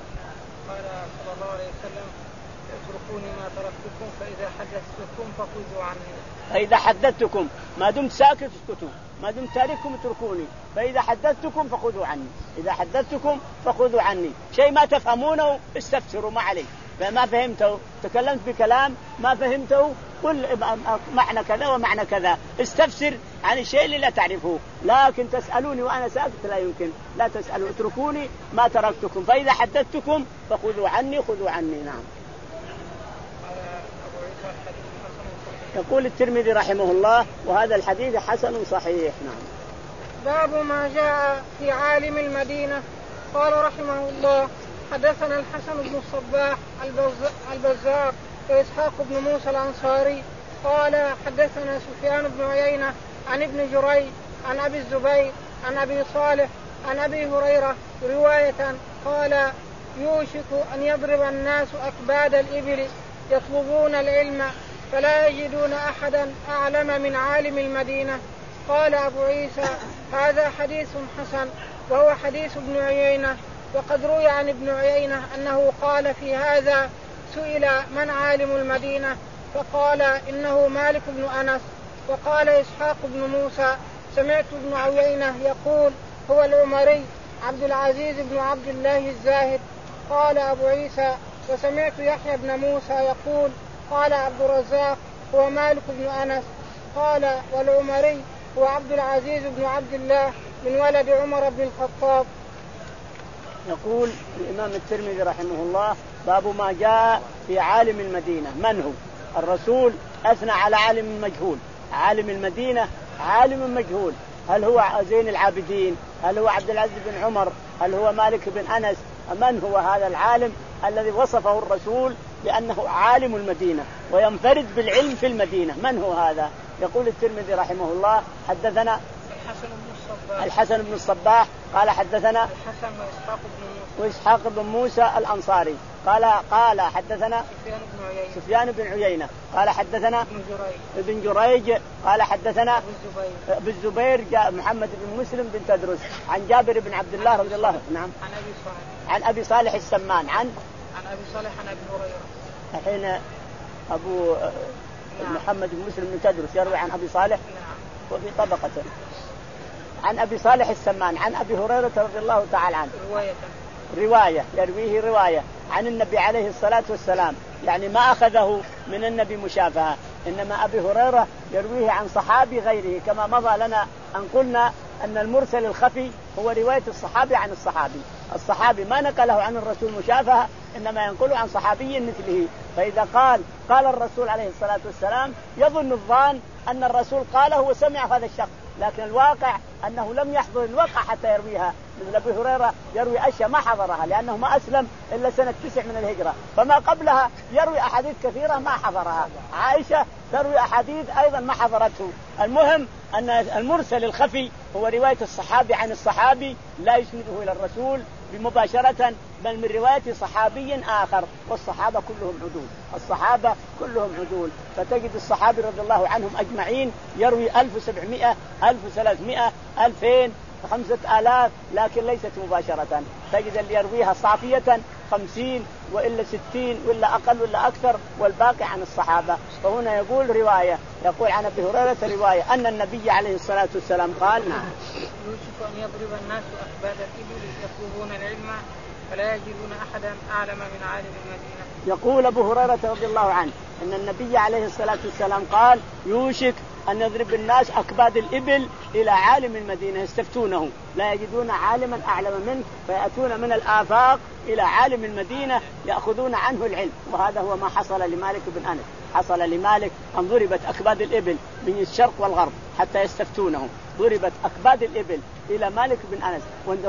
قال صلى الله عليه وسلم اتركوني ما تركتكم فإذا حدثتكم فخذوا عني. فإذا حدثتكم ما دمت ساكت اسكتوا، ما دمت تارككم اتركوني. فإذا حدثتكم فخذوا عني. إذا حدثتكم فخذوا عني. شيء ما تفهمونه استفسروا ما عليك. فما فهمته تكلمت بكلام ما فهمته قل معنى كذا ومعنى كذا. استفسر عن الشيء اللي لا تعرفه. لكن تسألوني وأنا ساكت لا يمكن. لا تسألوا اتركوني ما تركتكم فإذا حدثتكم فخذوا عني خذوا عني. نعم. يقول الترمذي رحمه الله وهذا الحديث حسن صحيح. نعم. باب ما جاء في عالم المدينة. قال رحمه الله حدثنا الحسن بن الصباح البزار وإسحاق بن موسى الأنصاري قال حدثنا سفيان بن عيينة عن ابن جريج عن أبي الزبير عن أبي صالح عن أبي هريرة رواية قال يوشك أن يضرب الناس أكباد الإبل يطلبون العلم فلا يجدون أحدا أعلم من عالم المدينة. قال أبو عيسى هذا حديث حسن وهو حديث ابن عيينة. وقد روي عن ابن عيينة أنه قال في هذا سئل من عالم المدينة فقال إنه مالك بن أنس. وقال إسحاق بن موسى سمعت ابن عيينة يقول هو العمري عبد العزيز بن عبد الله الزاهد. قال أبو عيسى وسمعت يحيى بن موسى يقول قال عبد الرزاق هو مالك بن أنس. قال والعمري هو عبد العزيز بن عبد الله من ولد عمر بن الخطاب. يقول الإمام الترمذي رحمه الله باب ما جاء في عالم المدينة. من هو؟ الرسول أثنى على عالم مجهول. عالم المدينة عالم مجهول. هل هو زين العابدين؟ هل هو عبد العزيز بن عمر؟ هل هو مالك بن أنس؟ من هو هذا العالم الذي وصفه الرسول بأنه عالم المدينة وينفرد بالعلم في المدينة. من هو هذا؟ يقول الترمذي رحمه الله حدثنا الحسن بن الصباح الحسن بن الصباح قال حدثنا الحسن وإسحاق بن موسى وإسحاق بن موسى الأنصاري قال قال حدثنا سفيان بن عيينة سفيان بن عيينة قال حدثنا ابن جريج ابن جريج قال حدثنا أبو الزبير ابن الزبير جاء محمد بن مسلم بن تدرس عن جابر بن عبد الله رضي الله عنه. نعم. عن أبي صالح عن أبي صالح السمان عن عن أبي صالح عن أبي هريرة. الحين أبو نعم. محمد بن مسلم بن تدرس يروي عن أبي صالح نعم. وفي طبقته عن أبي صالح السمان عن أبي هريرة رضي الله تعالى عنه رواية رواية يرويه رواية عن النبي عليه الصلاة والسلام، يعني ما أخذه من النبي مشافهة، إنما أبي هريرة يرويه عن صحابي غيره، كما مضى لنا أن قلنا أن المرسل الخفي هو رواية الصحابي عن الصحابي. الصحابي ما نقله عن الرسول مشافهة، إنما ينقله عن صحابي مثله. فإذا قال قال الرسول عليه الصلاة والسلام يظن الظان أن الرسول قاله وسمع هذا الشخص، لكن الواقع أنه لم يحضر الواقع حتى يرويها. مثل أبي هريرة يروي أشياء ما حضرها لأنه ما أسلم إلا سنة تسع من الهجرة، فما قبلها يروي أحاديث كثيرة ما حضرها. عائشة تروي أحاديث أيضا ما حضرته. المهم أن المرسل الخفي هو رواية الصحابي عن الصحابي لا يسنده إلى الرسول بمباشرة، بل من رواية صحابي آخر، والصحابة كلهم عدول، الصحابة كلهم عدول. فتجد الصحابي رضي الله عنهم أجمعين يروي ألف وسبعمائة ألف وثلاثمائة ألفين خمسة آلاف، لكن ليست مباشرة. تجد اللي يرويها صافية خمسين وإلا ستين وإلا أقل وإلا أكثر، والباقي عن الصحابة. فهنا يقول رواية، يقول عن أبي هريرة رواية أن النبي عليه الصلاة والسلام قال نعم يوشك أن يضرب الناس أكباد الإبل يطلبون العلم فلا يجدون أحدا أعلم من عالم المدينة. يقول أبو هريرة رضي الله عنه أن النبي عليه الصلاة والسلام قال يوشك أن يضرب الناس أكباد الإبل إلى عالم المدينة يستفتونه لا يجدون عالما أعلم منه، فيأتون من الآفاق إلى عالم المدينة يأخذون عنه العلم. وهذا هو ما حصل لمالك بن أنس. حصل لمالك أن ضربت أكباد الإبل من الشرق والغرب حتى يستفتونه، ضربت أكباد الإبل إلى مالك بن أنس،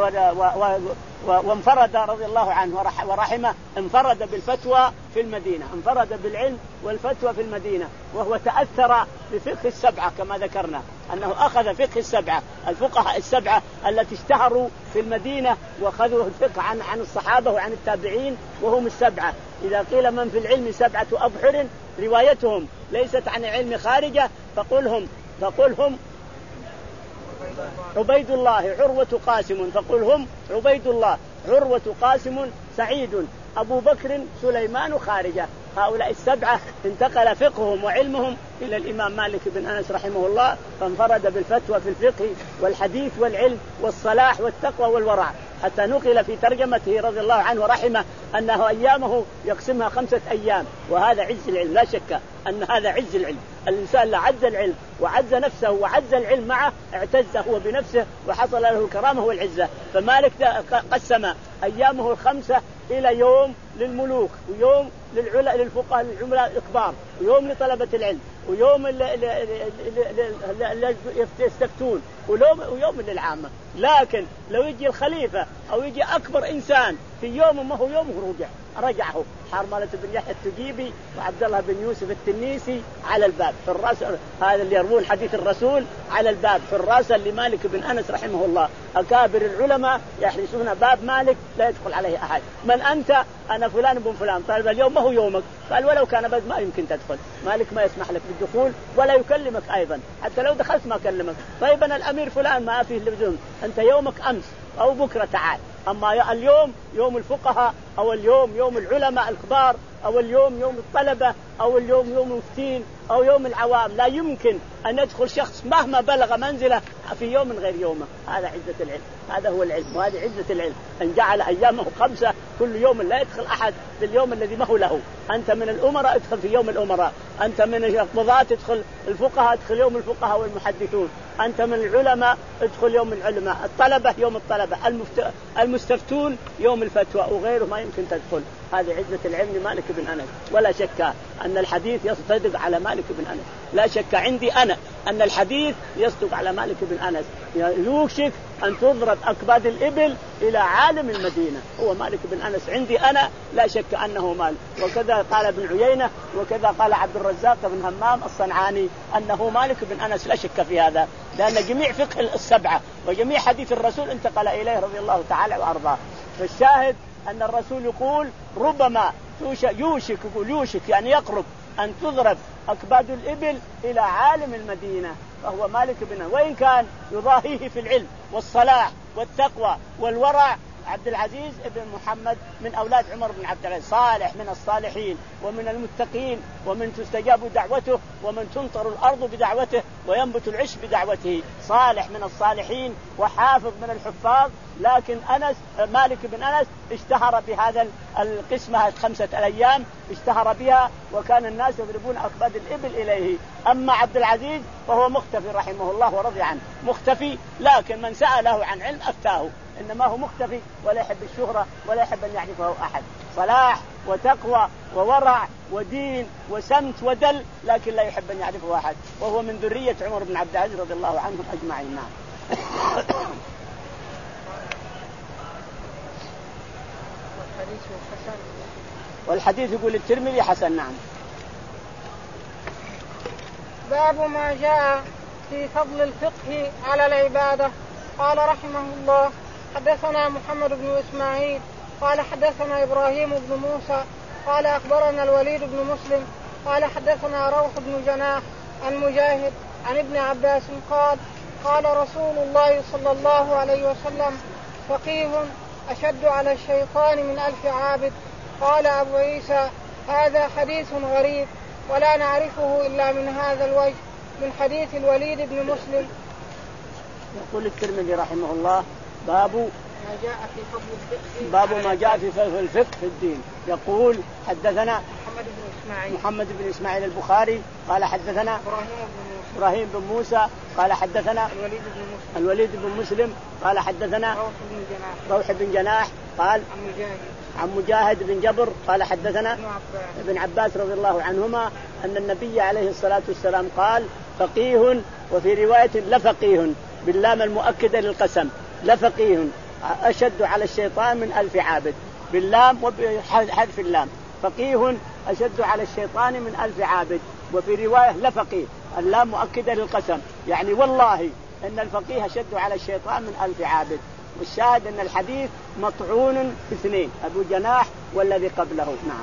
وانفرد رضي الله عنه ورحمه، انفرد بالفتوى في المدينة، انفرد بالعلم والفتوى في المدينة، وهو تأثر بفقه السبعة كما ذكرنا أنه أخذ فقه السبعة، الفقهاء السبعة التي اشتهروا في المدينة وأخذوا الفقه عن عن الصحابة وعن التابعين، وهم السبعة. إذا قيل من في العلم سبعة أبحر روايتهم ليست عن العلم خارجة، فقلهم فقلهم عبيد الله عروة قاسم، فقلهم عبيد الله عروة قاسم سعيد أبو بكر سليمان خارجة. هؤلاء السبعة انتقل فقههم وعلمهم إلى الإمام مالك بن أنس رحمه الله، فانفرد بالفتوى في الفقه والحديث والعلم والصلاح والتقوى والورع، حتى نقل في ترجمته رضي الله عنه ورحمه أنه أيامه يقسمها خمسة أيام، وهذا عز العلم. لا شك أن هذا عز العلم. الإنسان لا عز العلم وعز نفسه وعز العلم معه اعتز هو بنفسه وحصل له الكرامة والعزة. فمالك قسم أيامه الخمسة إلى يوم للملوك، ويوم للعلماء للفقهاء للعملاء الكبار، ويوم لطلبة العلم، ويوم اللي يستفتون، ويوم للعامة. لكن لو يجي الخليفة أو يجي أكبر إنسان في يوم ما هو يوم رجع رجعه حرملة بن يحيى التجيبي وعبد الله بن يوسف التنيسي على الباب في الراس، هذا اللي يروون حديث الرسول على الباب في الراس لمالك بن أنس رحمه الله. أكابر العلماء يحرسون باب مالك لا يدخل عليه أحد. من أنت؟ أنا فلان بن فلان. طيب اليوم ما هو يومك؟ قال ولو كان بد ما يمكن تدخل. مالك ما يسمح لك بالدخول ولا يكلمك أيضا، حتى لو دخلت ما كلمك. طيب أنا الأمير فلان ما فيه لزوم، أنت يومك أمس أو بكرة تعال. أما اليوم يوم الفقهاء، أو اليوم يوم العلماء الكبار، أو اليوم يوم الطلبة، أو اليوم يوم المفتين، أو يوم العوام، لا يمكن أن يدخل شخص مهما بلغ منزله في يوم غير يومه. هذا عزة العلم، هذا هو العلم، وهذه عزة العلم أن جعل أيامه خمسة، كل يوم لا يدخل أحد في اليوم الذي ما هو له. أنت من الأمراء ادخل في يوم الأمراء، أنت من القضاة ادخل الفقهاء ادخل يوم الفقهاء والمحدثون، أنت من العلماء ادخل يوم العلماء، الطلبة يوم الطلبة، المستفتون يوم الفتوى، وغيره ما يمكن تدخل. هذه عزة العلم لمالك بن أنس. ولا شك أن الحديث يصدق على مالك بن أنس، لا شك عندي أنا أن الحديث يصدق على مالك بن أنس. يوشك أن تضرب أكباد الإبل إلى عالم المدينة، هو مالك بن أنس عندي أنا، لا شك أنه مالك. وكذا قال ابن عيينة، وكذا قال عبد الرزاق بن همام الصنعاني أنه مالك بن أنس، لا شك في هذا، لأن جميع فقه السبعة وجميع حديث الرسول انتقل إليه رضي الله تعالى وأرضاه. فالشاهد أن الرسول يقول ربما يوشك، يقول يوشك يعني يقرب أن تضرب أكباد الإبل إلى عالم المدينة، فهو مالك بن أنس، وإن كان يضاهيه في العلم والصلاح والتقوى والورع. عبد العزيز بن محمد من أولاد عمر بن عبد العزيز، صالح من الصالحين ومن المتقين، ومن تستجاب دعوته ومن تمطر الأرض بدعوته وينبت العش بدعوته، صالح من الصالحين وحافظ من الحفاظ. لكن أنس مالك بن أنس اشتهر بهذا القسمة خمسة الأيام، اشتهر بها، وكان الناس يضربون أكباد الإبل إليه. أما عبد العزيز فهو مختفي رحمه الله ورضي عنه، مختفي، لكن من سأله عن علم أفتاه، إنما هو مختفي ولا يحب الشهرة ولا يحب أن يعرفه أحد، صلاح وتقوى وورع ودين وسمت ودل، لكن لا يحب أن يعرفه أحد، وهو من ذرية عمر بن عبد العزيز رضي الله عنهم أجمعين. والحديث يقول الترمذي حسن. نعم. باب ما جاء في فضل الفقه على العبادة. قال رحمه الله: حدثنا محمد بن إسماعيل قال حدثنا إبراهيم بن موسى قال أخبرنا الوليد بن مسلم قال حدثنا روح بن جناح عن مجاهد عن ابن عباس قال: قال رسول الله صلى الله عليه وسلم: فقيه أشد على الشيطان من ألف عابد. قال أبو عيسى: هذا حديث غريب ولا نعرفه إلا من هذا الوجه، من حديث الوليد بن مسلم. يقول الترمذي رحمه الله: باب ما جاء في فضل الفقه باب ما جاء في فضل الفقه في الدين. يقول: حدثنا محمد بن إسماعيل محمد بن إسماعيل البخاري قال حدثنا إبراهيم بن موسى إبراهيم بن موسى قال حدثنا الوليد بن مسلم الوليد بن مسلم قال حدثنا روح بن جناح روح بن جناح قال عن مجاهد عن مجاهد بن جبر قال حدثنا ابن عباس ابن عباس رضي الله عنهما أن النبي عليه الصلاة والسلام قال: فقيه، وفي رواية لفقيه باللام المؤكدة للقسم، لفقيه أشد على الشيطان من ألف عابد، باللام وبحذف اللام، فقيه أشد على الشيطان من ألف عابد. وفي رواية لفقيه اللام مؤكدة للقسم، يعني والله إن الفقيه أشد على الشيطان من ألف عابد. والشاهد أن الحديث مطعون باثنين، أبو جناح والذي قبله. نعم.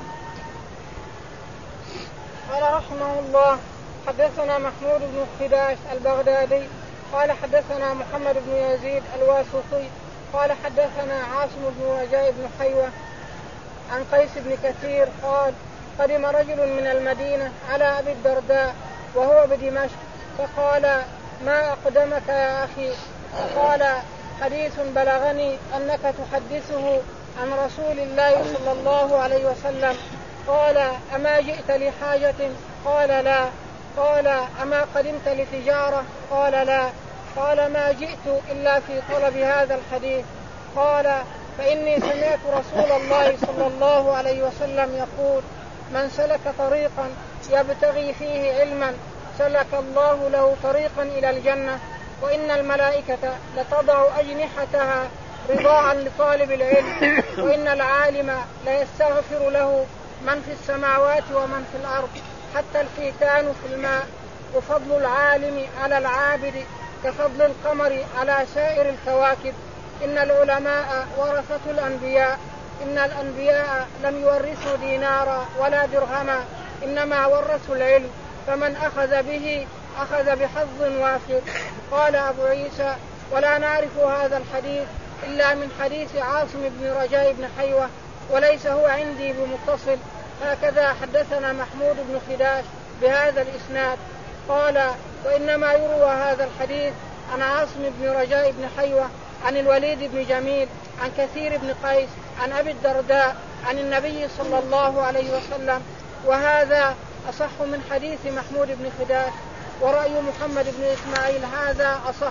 قال رحمه الله: حدثنا محمود بن خداش البغدادي قال حدثنا محمد بن يزيد الواسطي قال حدثنا عاصم بن رجاء بن حيوة عن قيس بن كثير قال: قدم رجل من المدينة على أبي الدرداء وهو بدمشق، فقال: ما أقدمك يا أخي؟ قال: حديث بلغني أنك تحدثه عن رسول الله صلى الله عليه وسلم. قال: أما جئت لحاجة؟ قال: لا. قال: أما قدمت لتجارة؟ قال: لا. قال: ما جئت إلا في طلب هذا الحديث. قال: فإني سمعت رسول الله صلى الله عليه وسلم يقول: من سلك طريقا يبتغي فيه علما سلك الله له طريقا إلى الجنة، وإن الملائكة لتضع أجنحتها رضاعا لطالب العلم، وإن العالم ليستغفر له من في السماوات ومن في الأرض حتى الحيتان في الماء. وفضل العالم على العابد كفضل القمر على سائر الكواكب. إن العلماء ورثة الأنبياء، إن الأنبياء لم يورثوا دينارا ولا درهما، إنما ورثوا العلم، فمن أخذ به أخذ بحظ وافر. قال أبو عيسى: ولا نعرف هذا الحديث إلا من حديث عاصم بن رجاء بن حيوة، وليس هو عندي بمتصل. هكذا حدثنا محمود بن خداش بهذا الإسناد. قال: وإنما يروى هذا الحديث عن عاصم بن رجاء بن حيوة عن الوليد بن جميل عن كثير بن قيس عن أبي الدرداء عن النبي صلى الله عليه وسلم، وهذا أصح من حديث محمود بن خداش. ورأي محمد بن إسماعيل هذا أصح.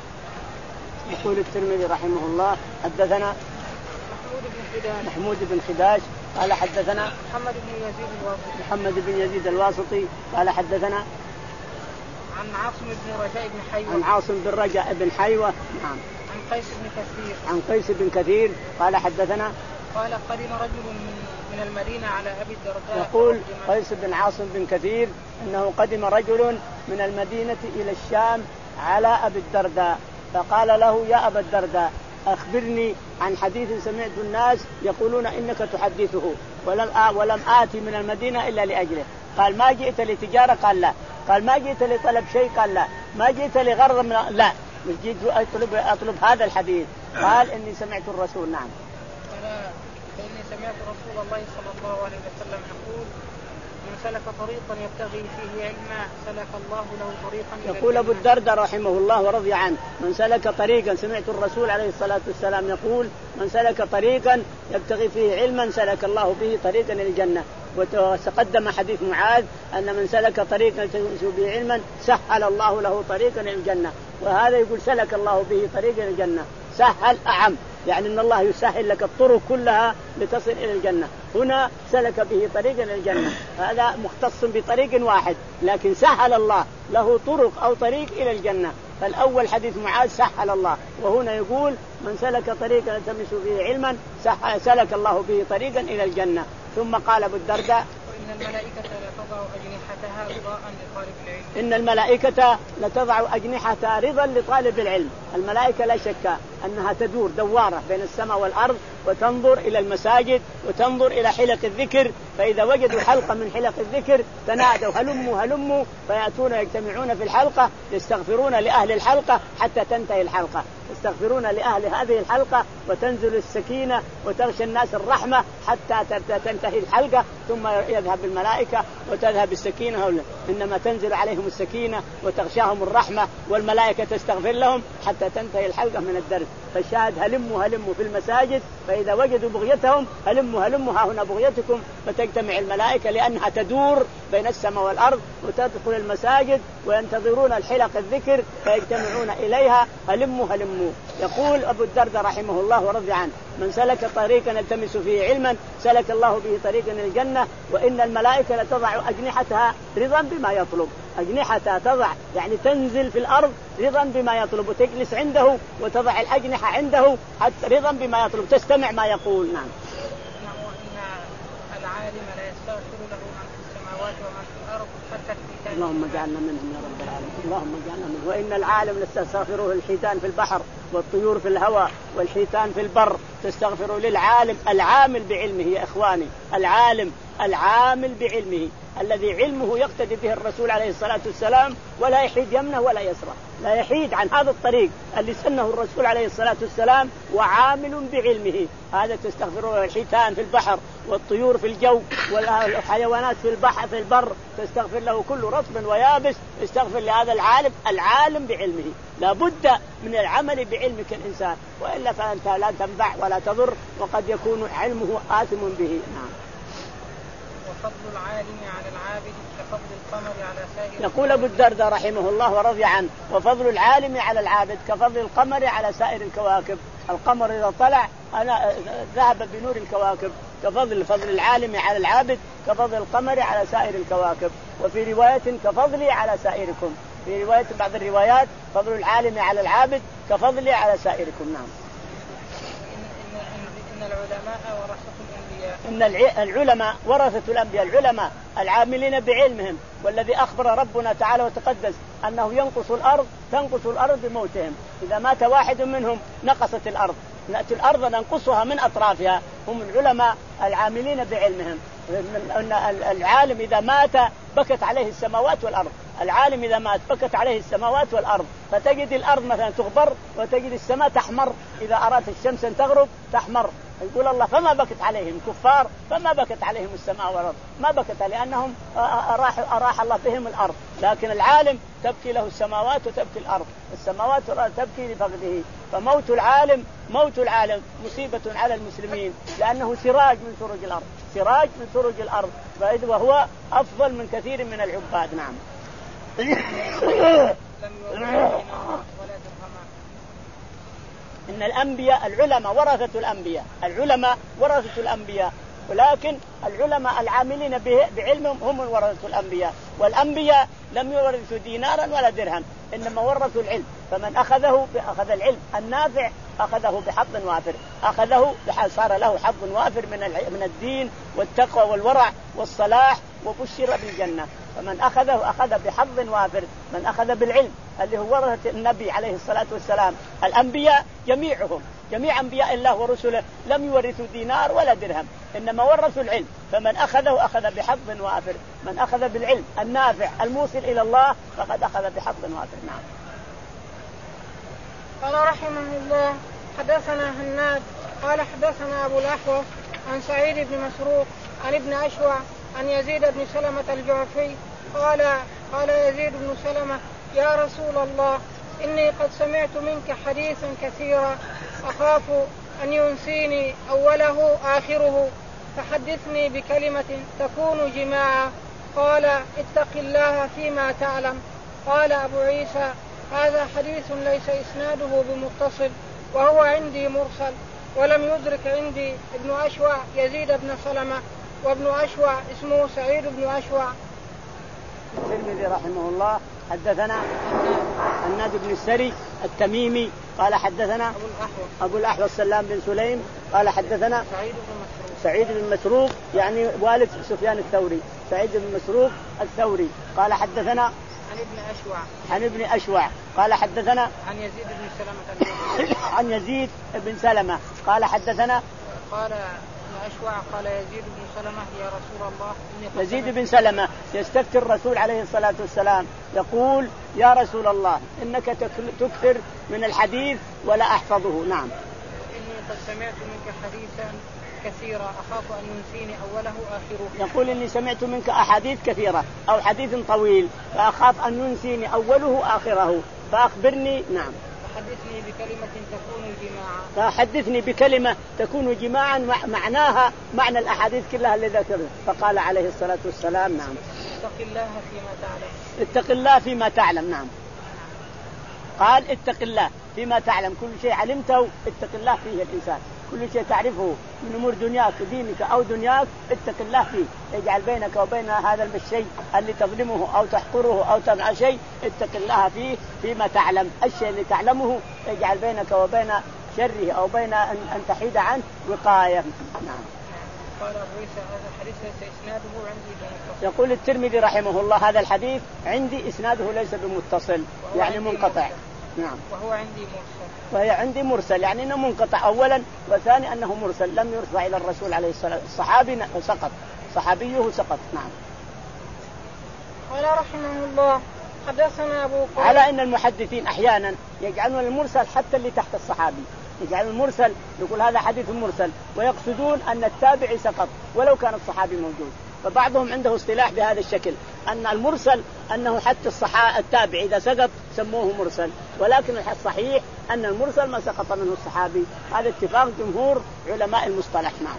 يقول الترمذي رحمه الله حدثنا محمود بن خداش محمود بن خداش قال حدثنا محمد بن يزيد الواسطي محمد بن يزيد الواسطي قال حدثنا عن عاصم بن رجاء بن حيوة عن عاصم بن رجاء بن حيوة نعم عن قيس بن كثير عن قيس بن كثير قال حدثنا قال قدم رجل من من المدينة على أبي الدرداء. يقول قيس بن عاصم بن كثير أنه قدم رجل من المدينة إلى الشام على أبي الدرداء فقال له يا أبا الدرداء أخبرني عن حديث سمعت الناس يقولون إنك تحدثه ولم ولم آتي من المدينة إلا لأجله. قال ما جئت لتجارة؟ قال لا. قال ما جئت لطلب شيء؟ قال لا. ما جئت لغرض من... لا مش جئت أطلب, أطلب هذا الحديث. قال إني سمعت الرسول. نعم فإني سمعت رسول الله صلى الله عليه وسلم يقول من سلك طريقا يبتغي فيه علما سلك الله له طريقا. يقول أبو الدرداء رحمه الله ورضي عنه من سلك طريقا سمعت الرسول عليه الصلاة والسلام يقول من سلك طريقا يبتغي فيه علما سلك الله به طريقا إلى الجنة. وتقدم حديث معاذ أن من سلك طريقا يبتغي به علما سهل الله له طريقا إلى الجنة. وهذا يقول سلك الله به طريقا إلى الجنة سهل أعم يعني أن الله يسهل لك الطرق كلها لتصل إلى الجنة. هنا سلك به طريقا إلى الجنة هذا مختص بطريق واحد لكن سهل الله له طرق أو طريق إلى الجنة. فالأول حديث معاذ سهل الله وهنا يقول من سلك طريقا يلتمس فيه علما سلك الله به طريقا إلى الجنة. ثم قال أبو الدرداء إن الملائكة لتضع أجنحتها رضاء لطالب العلم. إن الملائكة لتضع أجنحتها رضا لطالب العلم. الملائكة لا شك أنها تدور دوارة بين السماء والأرض وتنظر إلى المساجد وتنظر إلى حلق الذكر فإذا وجدوا حلقة من حلق الذكر تنادوا هلموا هلموا فيأتون يجتمعون في الحلقة يستغفرون لأهل الحلقة حتى تنتهي الحلقة يستغفرون لأهل هذه الحلقة وتنزل السكينة وتغشى الناس الرحمة حتى تنتهي الحلقة ثم يذهب الملائكة وتذهب السكينة. إنما تنزل عليهم السكينة وتغشاهم الرحمة والملائكة تستغفر لهم حتى تنتهي الحلقة من الدرس. فالشاهد هلموا هلموا في المساجد فإذا وجدوا بغيتهم هلموا هلموا ها هنا بغيتكم فتجتمع الملائكة لأنها تدور بين السماء والأرض وتدخل المساجد وينتظرون الحلق الذكر فيجتمعون إليها هلموا هلموا. يقول أبو الدرداء رحمه الله ورضي عنه من سلك طريقا يلتمس فيه علما سلك الله به طريقا إلى الجنة. وإن الملائكة لتضع أجنحتها رضا بما يطلب. أجنحتها تضع يعني تنزل في الأرض رضا بما يطلب وتجلس عنده وتضع الأجنحة عنده حتى رضا بما يطلب تستمع ما يقول. نعم وإن العالم لا يستغفر له من في السماوات وما في الأرض حتى الحيتان. اللهم اجعلنا منهم يا رب العالمين. اللهم اجعلنا منهم. وإن العالم لتستغفره الحيتان في البحر والطيور في الهواء والحيتان في البر تستغفر للعالم العامل بعلمه. يا إخواني العالم العامل بعلمه الذي علمه يقتدي به الرسول عليه الصلاة والسلام ولا يحيد يمنه ولا يسره لا يحيد عن هذا الطريق اللي سنه الرسول عليه الصلاة والسلام وعامل بعلمه. هذا تستغفره الحيتان في البحر والطيور في الجو والحيوانات في البحر في البر تستغفر له كل رطب ويابس. استغفر لهذا العالم العالم بعلمه. لا بد من العمل بعلمك الإنسان وإلا فأنت لا تنفع ولا تضر وقد يكون علمه آثم به. نعم وفضل العالم على العابد كفضل القمر على سائر. يقول أبو الدرداء رحمه الله ورضي عنه وفضل العالم على العابد كفضل القمر على سائر الكواكب. القمر إذا طلع أنا ذهب بنور الكواكب كفضل فضل العالم على العابد كفضل القمر على سائر الكواكب. وفي رواية كفضلي على سائركم. في رواية بعض الروايات فضل العالم على العابد كفضلي على سائركم. نعم إن العلماء ورثة الأنبياء. إن العلماء ورثة الأنبياء. العلماء العاملين بعلمهم والذي أخبر ربنا تعالى وتقدس أنه ينقص الأرض تنقص الأرض بموتهم. إذا مات واحد منهم نقصت الأرض. نأتي الأرض ننقصها من أطرافها. هم العلماء العاملين بعلمهم. أن العالم إذا مات بكت عليه السماوات والأرض. العالم إذا مات بكت عليه السماوات والأرض. فتجد الأرض مثلا تغبر وتجد السماء تحمر إذا أرادت الشمس أن تغرب تحمر. يقول الله فما بكت عليهم كفار فما بكت عليهم السماء والأرض ما بكت لأنهم أراح, أراح الله بهم الأرض. لكن العالم تبكي له السماوات وتبكي الأرض. السماوات والأرض تبكي لفقده. فموت العالم موت العالم مصيبة على المسلمين لأنه سراج من سروج الأرض سراج من سروج الأرض وهو أفضل من كثير من العباد. نعم لم يورثوا ولا درهما. إن الأنبياء العلماء ورثة الأنبياء، العلماء ورثة الأنبياء، ولكن العلماء العاملين بعلمهم هم ورثة الأنبياء، والأنبياء لم يورثوا دينارا ولا درهم، إنما ورثوا العلم، فمن أخذه أخذ العلم النافع أخذه بحظ وافر، أخذه صار له حظ وافر من من الدين والتقوى والورع والصلاح، وبشر بالجنة. فمن أخذه أخذ بحظ وافر، من أخذ بالعلم اللي هو ورثة النبي عليه الصلاة والسلام. الأنبياء جميعهم جميع أنبياء الله ورسله لم يورثوا دينار ولا درهم، إنما ورثوا العلم، فمن أخذه أخذ بحظ وافر، من أخذ بالعلم النافع الموصل إلى الله فقد أخذ بحظ وافر. نعم. قال رحمه الله حدثنا هناد قال حدثنا أبو الأحوص عن سعيد بن مسروق عن ابن أشوع عن يزيد بن سلمة الجعفي قال قال يزيد بن سلمة يا رسول الله إني قد سمعت منك حديثا كثيرا أخاف أن ينسيني أوله آخره فحدثني بكلمة تكون جماعا. قال اتق الله فيما تعلم. قال أبو عيسى هذا حديث ليس إسناده بمتصل وهو عندي مرسل، ولم يدرك عندي ابن أشوع يزيد بن سلمة، وابن أشوع اسمه سعيد بن أشوع. الترمذي رحمه الله حدثنا الناد بن السري التميمي قال حدثنا أبو الأحوص أبو الأحوص سلام بن سليم قال حدثنا سعيد بن مسروق سعيد بن مسروق يعني والد سفيان الثوري، سعيد بن مسروق الثوري قال حدثنا عن ابن أشوع عن ابن أشوع قال حدثنا عن يزيد بن سلمة عن يزيد بن سلمة قال حدثنا قال ابن أشوع قال يزيد بن سلمة يا رسول الله إني يزيد بن سلمة يستفتي الرسول عليه الصلاة والسلام يقول يا رسول الله إنك تكثر من الحديث ولا أحفظه. نعم. إني قد سمعت منك حديثا كثيرا أخاف أن ينسيني أوله آخره. يقول إني سمعت منك أحاديث كثيرة أو حديث طويل فأخاف أن ينسيني أوله آخره فأخبرني. نعم. فحدثني بكلمة تكون جماعا. فحدثني بكلمة تكون جماعا معناها معنى الأحاديث كلها اللي ذكرها. فقال عليه الصلاة والسلام نعم اتق الله فيما تعلم. اتق الله فيما تعلم. نعم. قال اتق الله فيما تعلم، كل شيء علمته اتق الله فيه الإنسان، كل شيء تعرفه من أمور دنياك ودينك أو دنياك اتق الله فيه، اجعل بينك وبين هذا الشيء اللي تظلمه أو تحقره أو تمنع شيء اتق الله فيه فيما تعلم، الشيء اللي تعلمه اجعل بينك وبين شره أو بين أن تحيد عنه وقاية. نعم. قال أبو عيسى هذا الحديث ليس إسناده عندي بمتصل. يقول الترمذي رحمه الله هذا الحديث عندي إسناده ليس بمتصل يعني منقطع. نعم. وهو عندي مرسل. وهي عندي مرسل يعني انه منقطع اولا، وثاني انه مرسل لم يرفع الى الرسول عليه الصلاه والسلام، الصحابي سقط، صحابيه سقط. نعم. قال رحمه الله حدثنا ابو قريب. على ان المحدثين احيانا يجعلون المرسل حتى اللي تحت الصحابي، يجعلون المرسل يقول هذا حديث مرسل ويقصدون ان التابعي سقط ولو كان الصحابي موجود. فبعضهم عنده اصطلاح بهذا الشكل ان المرسل انه حتى الصحابي التابعي اذا سقط سموه مرسل، ولكن الصحيح ان المرسل ما سقط منه الصحابي. هذا اتفاق جمهور علماء المصطلح. نعم.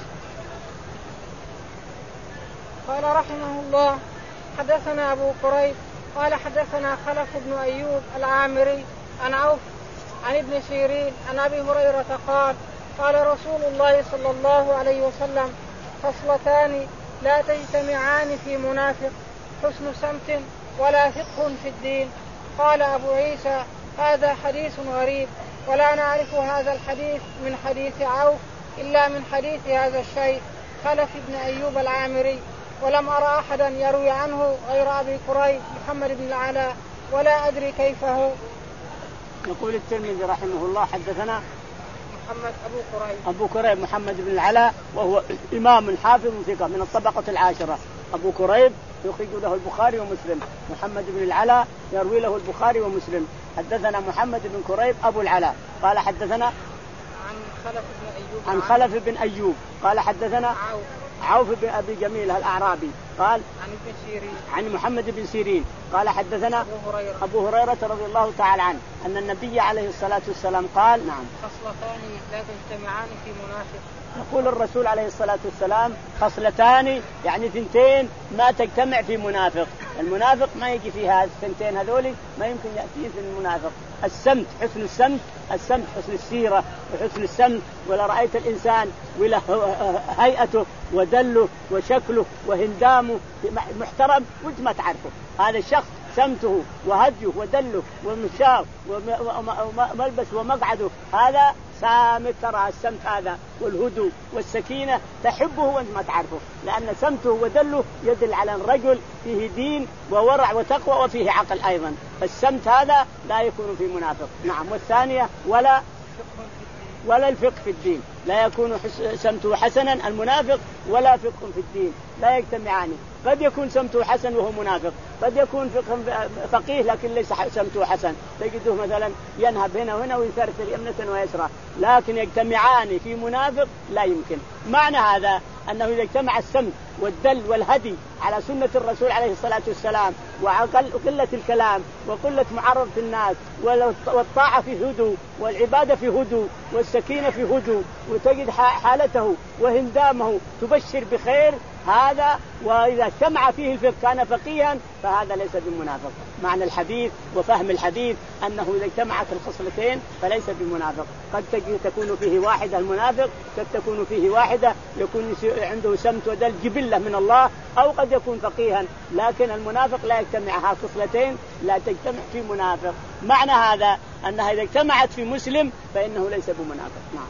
قال رحمه الله حدثنا ابو قريب قال حدثنا خلف بن ايوب العامري عن عوف عن ابن سيرين عن ابي هريره قال قال رسول الله صلى الله عليه وسلم خصلتان لا تجتمعان في منافق حسن سمت ولا فقه في الدين. قال أبو عيسى هذا حديث غريب ولا نعرف هذا الحديث من حديث عوف إلا من حديث هذا الشيء خلف بن أيوب العامري، ولم أرى أحدا يروي عنه غير أبي كريب محمد بن العلاء ولا أدري كيف هو. يقول الترمذي رحمه الله حدثنا محمد أبو كريب أبو كريب محمد بن العلاء وهو إمام حافظ ثقة من الطبقة العاشرة. أبو كريب يخرج له البخاري ومسلم، محمد بن العلاء يروي له البخاري ومسلم. حدثنا محمد بن كريب أبو العلاء قال حدثنا عن خلف بن أيوب عن خلف بن أيوب قال حدثنا عوف عوف بن أبي جميل الأعرابي قال عن ابن سيرين عن محمد بن سيرين قال حدثنا أبو هريرة, أبو هريرة رضي الله تعالى عنه أن النبي عليه الصلاة والسلام قال نعم خصلتان لا تجتمعان في منافق. يقول الرسول عليه الصلاة والسلام خصلتان يعني ثنتين ما تجتمع في منافق. المنافق ما يجي فيها الثنتين هذولي، ما يمكن يأتي في المنافق. السمت حسن السمت، السمت حسن السيرة وحسن السمت. ولا رأيت الإنسان ولا هيئته ودله وشكله وهندامه محترم وانت ما تعرفه، هذا الشخص سمته وهديه ودله ومشاه وملبس ومقعده هذا سامت. ترى السمت هذا والهدوء والسكينة تحبه وانت ما تعرفه، لأن سمته ودله يدل على الرجل فيه دين وورع وتقوى وفيه عقل أيضا. فالسمت هذا لا يكون في منافق. نعم. والثانية ولا ولا الفقه في الدين، لا يكون سمته حسنا المنافق ولا فقه في الدين، لا يجتمعان. قد يكون سمته حسن وهو منافق، قد يكون فقيه لكن ليس سمته حسن، تجده مثلا ينهب هنا وهنا ويثرثر يمنة ويسرى، لكن يجتمعان في منافق لا يمكن. معنى هذا أنه إذا اجتمع السمت والدل والهدي على سنة الرسول عليه الصلاة والسلام وقلة الكلام وقلة معارضة الناس والطاعة في هدوء والعبادة في هدوء والسكينة في هدوء، وتجد حالته وهندامه تبشر بخير هذا. وإذا اجتمع فيه الفقه كان فقيها، فهذا ليس بمنافق. معنى الحديث وفهم الحديث أنه إذا اجتمعت الخصلتين فليس بمنافق. قد تكون فيه واحدة المنافق، قد تكون فيه واحدة يكون عنده سمت ودل جبلة من الله، أو قد يكون فقيها، لكن المنافق لا يجتمعها خصلتين، لا تجتمع في منافق. معنى هذا أنها إذا اجتمعت في مسلم فإنه ليس بمنافق. نعم.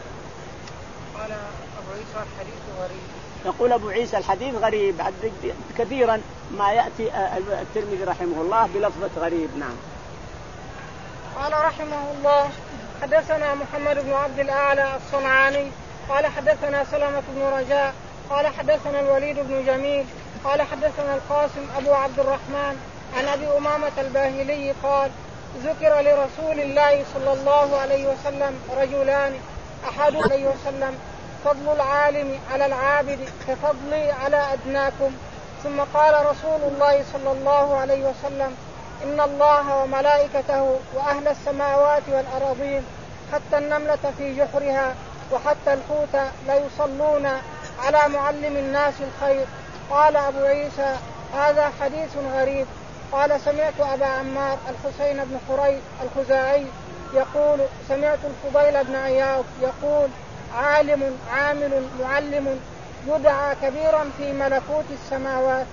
قال أبو عيسى الحديث غريب. يقول أبو عيسى الحديث غريب، كثيرا ما يأتي الترمذي رحمه الله بلفظة غريب. نعم. قال رحمه الله حدثنا محمد بن عبد الأعلى الصنعاني قال حدثنا سلمة بن رجاء قال حدثنا الوليد بن جميل قال حدثنا القاسم أبو عبد الرحمن عن أبي أمامة الباهلي قال ذكر لرسول الله صلى الله عليه وسلم رجلان أحد عليه وسلم فضل العالم على العابد كفضلي على أدناكم. ثم قال رسول الله صلى الله عليه وسلم إن الله وملائكته وأهل السماوات والأراضين حتى النملة في جحرها وحتى الحوت ليصلون على معلم الناس الخير. قال أبو عيسى هذا حديث غريب. قال سمعت أبا عمار الحسين بن حريث الخزاعي يقول سمعت الفضيل بن عياض يقول عالم عامل معلم يدعى كبيرا في ملكوت السماوات.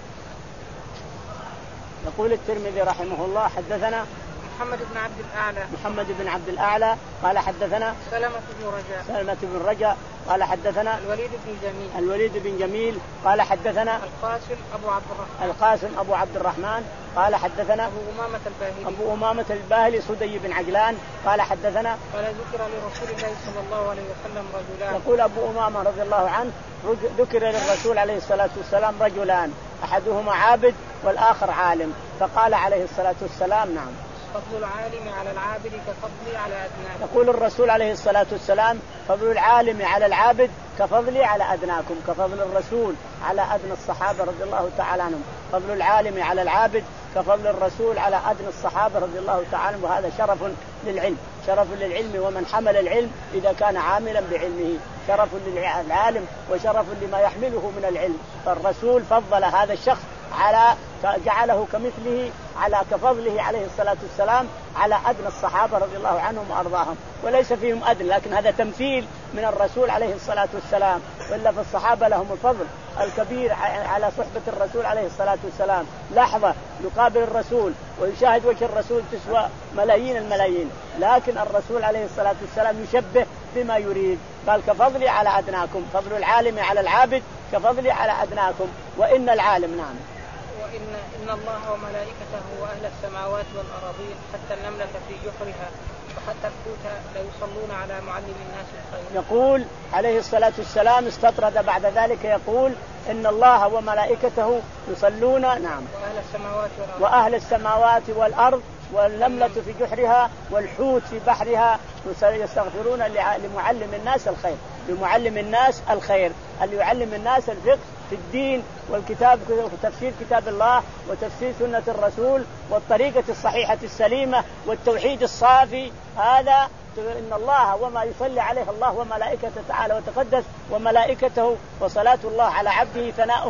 يقول الترمذي رحمه الله حدثنا محمد بن عبد الأعلى محمد بن عبد الأعلى قال حدثنا سلمة بن رجاء سلمة بن رجاء قال حدثنا الوليد بن جميل الوليد بن جميل قال حدثنا القاسم أبو عبد الرحمن القاسم أبو عبد الرحمن قال حدثنا أبو أمامة الباهلي أبو أمامة الباهلي صدي بن عجلان قال حدثنا قال ذكر لرسول الله صلى الله عليه وسلم رجلان. يقول أبو أمامة رضي الله عنه ذكر للرسول عليه الصلاة والسلام رجلان أحدهما عابد والآخر عالم، فقال عليه الصلاة والسلام نعم فضل العالم على العابد كفضلي على أدناكم. يقول الرسول عليه الصلاة والسلام فضل العالم على العابد كفضلي على أدناكم، كفضل الرسول على أدنى الصحابة رضي الله تعالى عنهم. فضل العالم على العابد كفضل الرسول على أدنى الصحابة رضي الله تعالى عنهم، وهذا شرف للعلم، شرف للعلم ومن حمل العلم إذا كان عاملا بعلمه، شرف للعالم وشرف لما يحمله من العلم. فالرسول فضل هذا الشخص على جعله كمثله على كفضله عليه الصلاة والسلام على أدنى الصحابة رضي الله عنهم وأرضاهم، وليس فيهم أدنى، لكن هذا تمثيل من الرسول عليه الصلاة والسلام. وإلا فالصحابة لهم الفضل الكبير على صحبة الرسول عليه الصلاة والسلام. لحظة يقابل الرسول ويشاهد وجه الرسول تسوى ملايين الملايين، لكن الرسول عليه الصلاة والسلام يشبه بما يريد، قال كفضلي على أدناكم، فضل العالم على العابد كفضلي على أدناكم. وإن العالم نعم وإن إن الله وملائكته وأهل السماوات والأراضين حتى النملة في جحرها وحتى الحوت ليصلون على معلم الناس الخير. يقول عليه الصلاة والسلام استطرد بعد ذلك يقول إن الله وملائكته يصلون نعم وأهل السماوات والأرض وأهل السماوات والأرض والنملة في جحرها والحوت في بحرها يستغفرون لمعلم الناس الخير، لمعلم الناس الخير اللي يعلم الناس الفقه في الدين والكتاب وتفسير كتاب الله وتفسير سنة الرسول والطريقة الصحيحة السليمة والتوحيد الصافي. هذا إن الله وما يصلي عليه الله وملائكته تعالى وتقدس وملائكته، وصلاة الله على عبده ثناؤه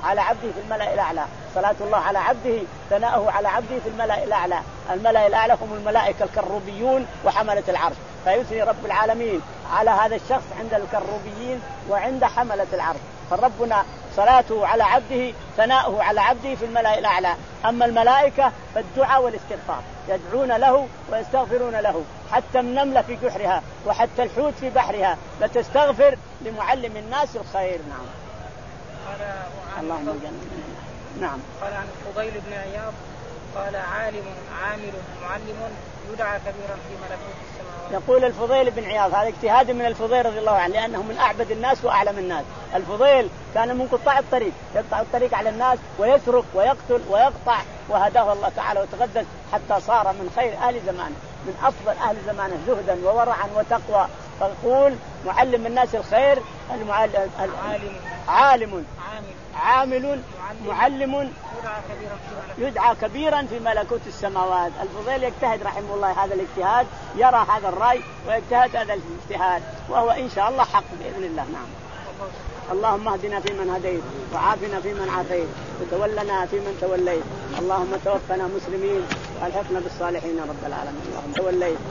على عبده في الملأ الأعلى. صلاة الله على عبده ثناؤه على عبده في الملأ الأعلى. الملأ الأعلى هم الملائكة الكروبيون وحملة العرش، فيثني رب العالمين على هذا الشخص عند الكروبيين وعند حملة العرش. فربنا صلاته على عبده ثناؤه على عبده في الملأ الأعلى. أما الملائكة فالدعاء والاستغفار، يدعون له ويستغفرون له، حتى النملة في جحرها وحتى الحوت في بحرها لتستغفر لمعلم الناس الخير. نعم. اللهم نعم. قال عن الفضيل بن عياض قال عالم عامل معلم يدعى كبيرا في ملكوت السماوات. يقول الفضيل بن عياض، هذا اجتهاد من الفضيل رضي الله عنه، لأنه من أعبد الناس وأعلم الناس. الفضيل كان من قطاع الطريق، يقطع الطريق على الناس ويسرق ويقتل ويقطع، وهداه الله تعالى وتقدس حتى صار من خير أهل زمانه، من أفضل أهل زمانه زهدا وورعا وتقوى. فيقول معلم الناس الخير المعلم عالم عالم عامل عامل معلم يدعى كبيرا في ملكوت السماوات. الفضيل يجتهد رحمه الله هذا الاجتهاد، يرى هذا الرأي ويجتهد هذا الاجتهاد، وهو إن شاء الله حق بإذن الله. نعم. اللهم اهدنا فيمن هديت، وعافنا فيمن عافيت، وتولنا فيمن توليت. اللهم توفنا مسلمين والحقنا بالصالحين رب العالمين. اللهم توليت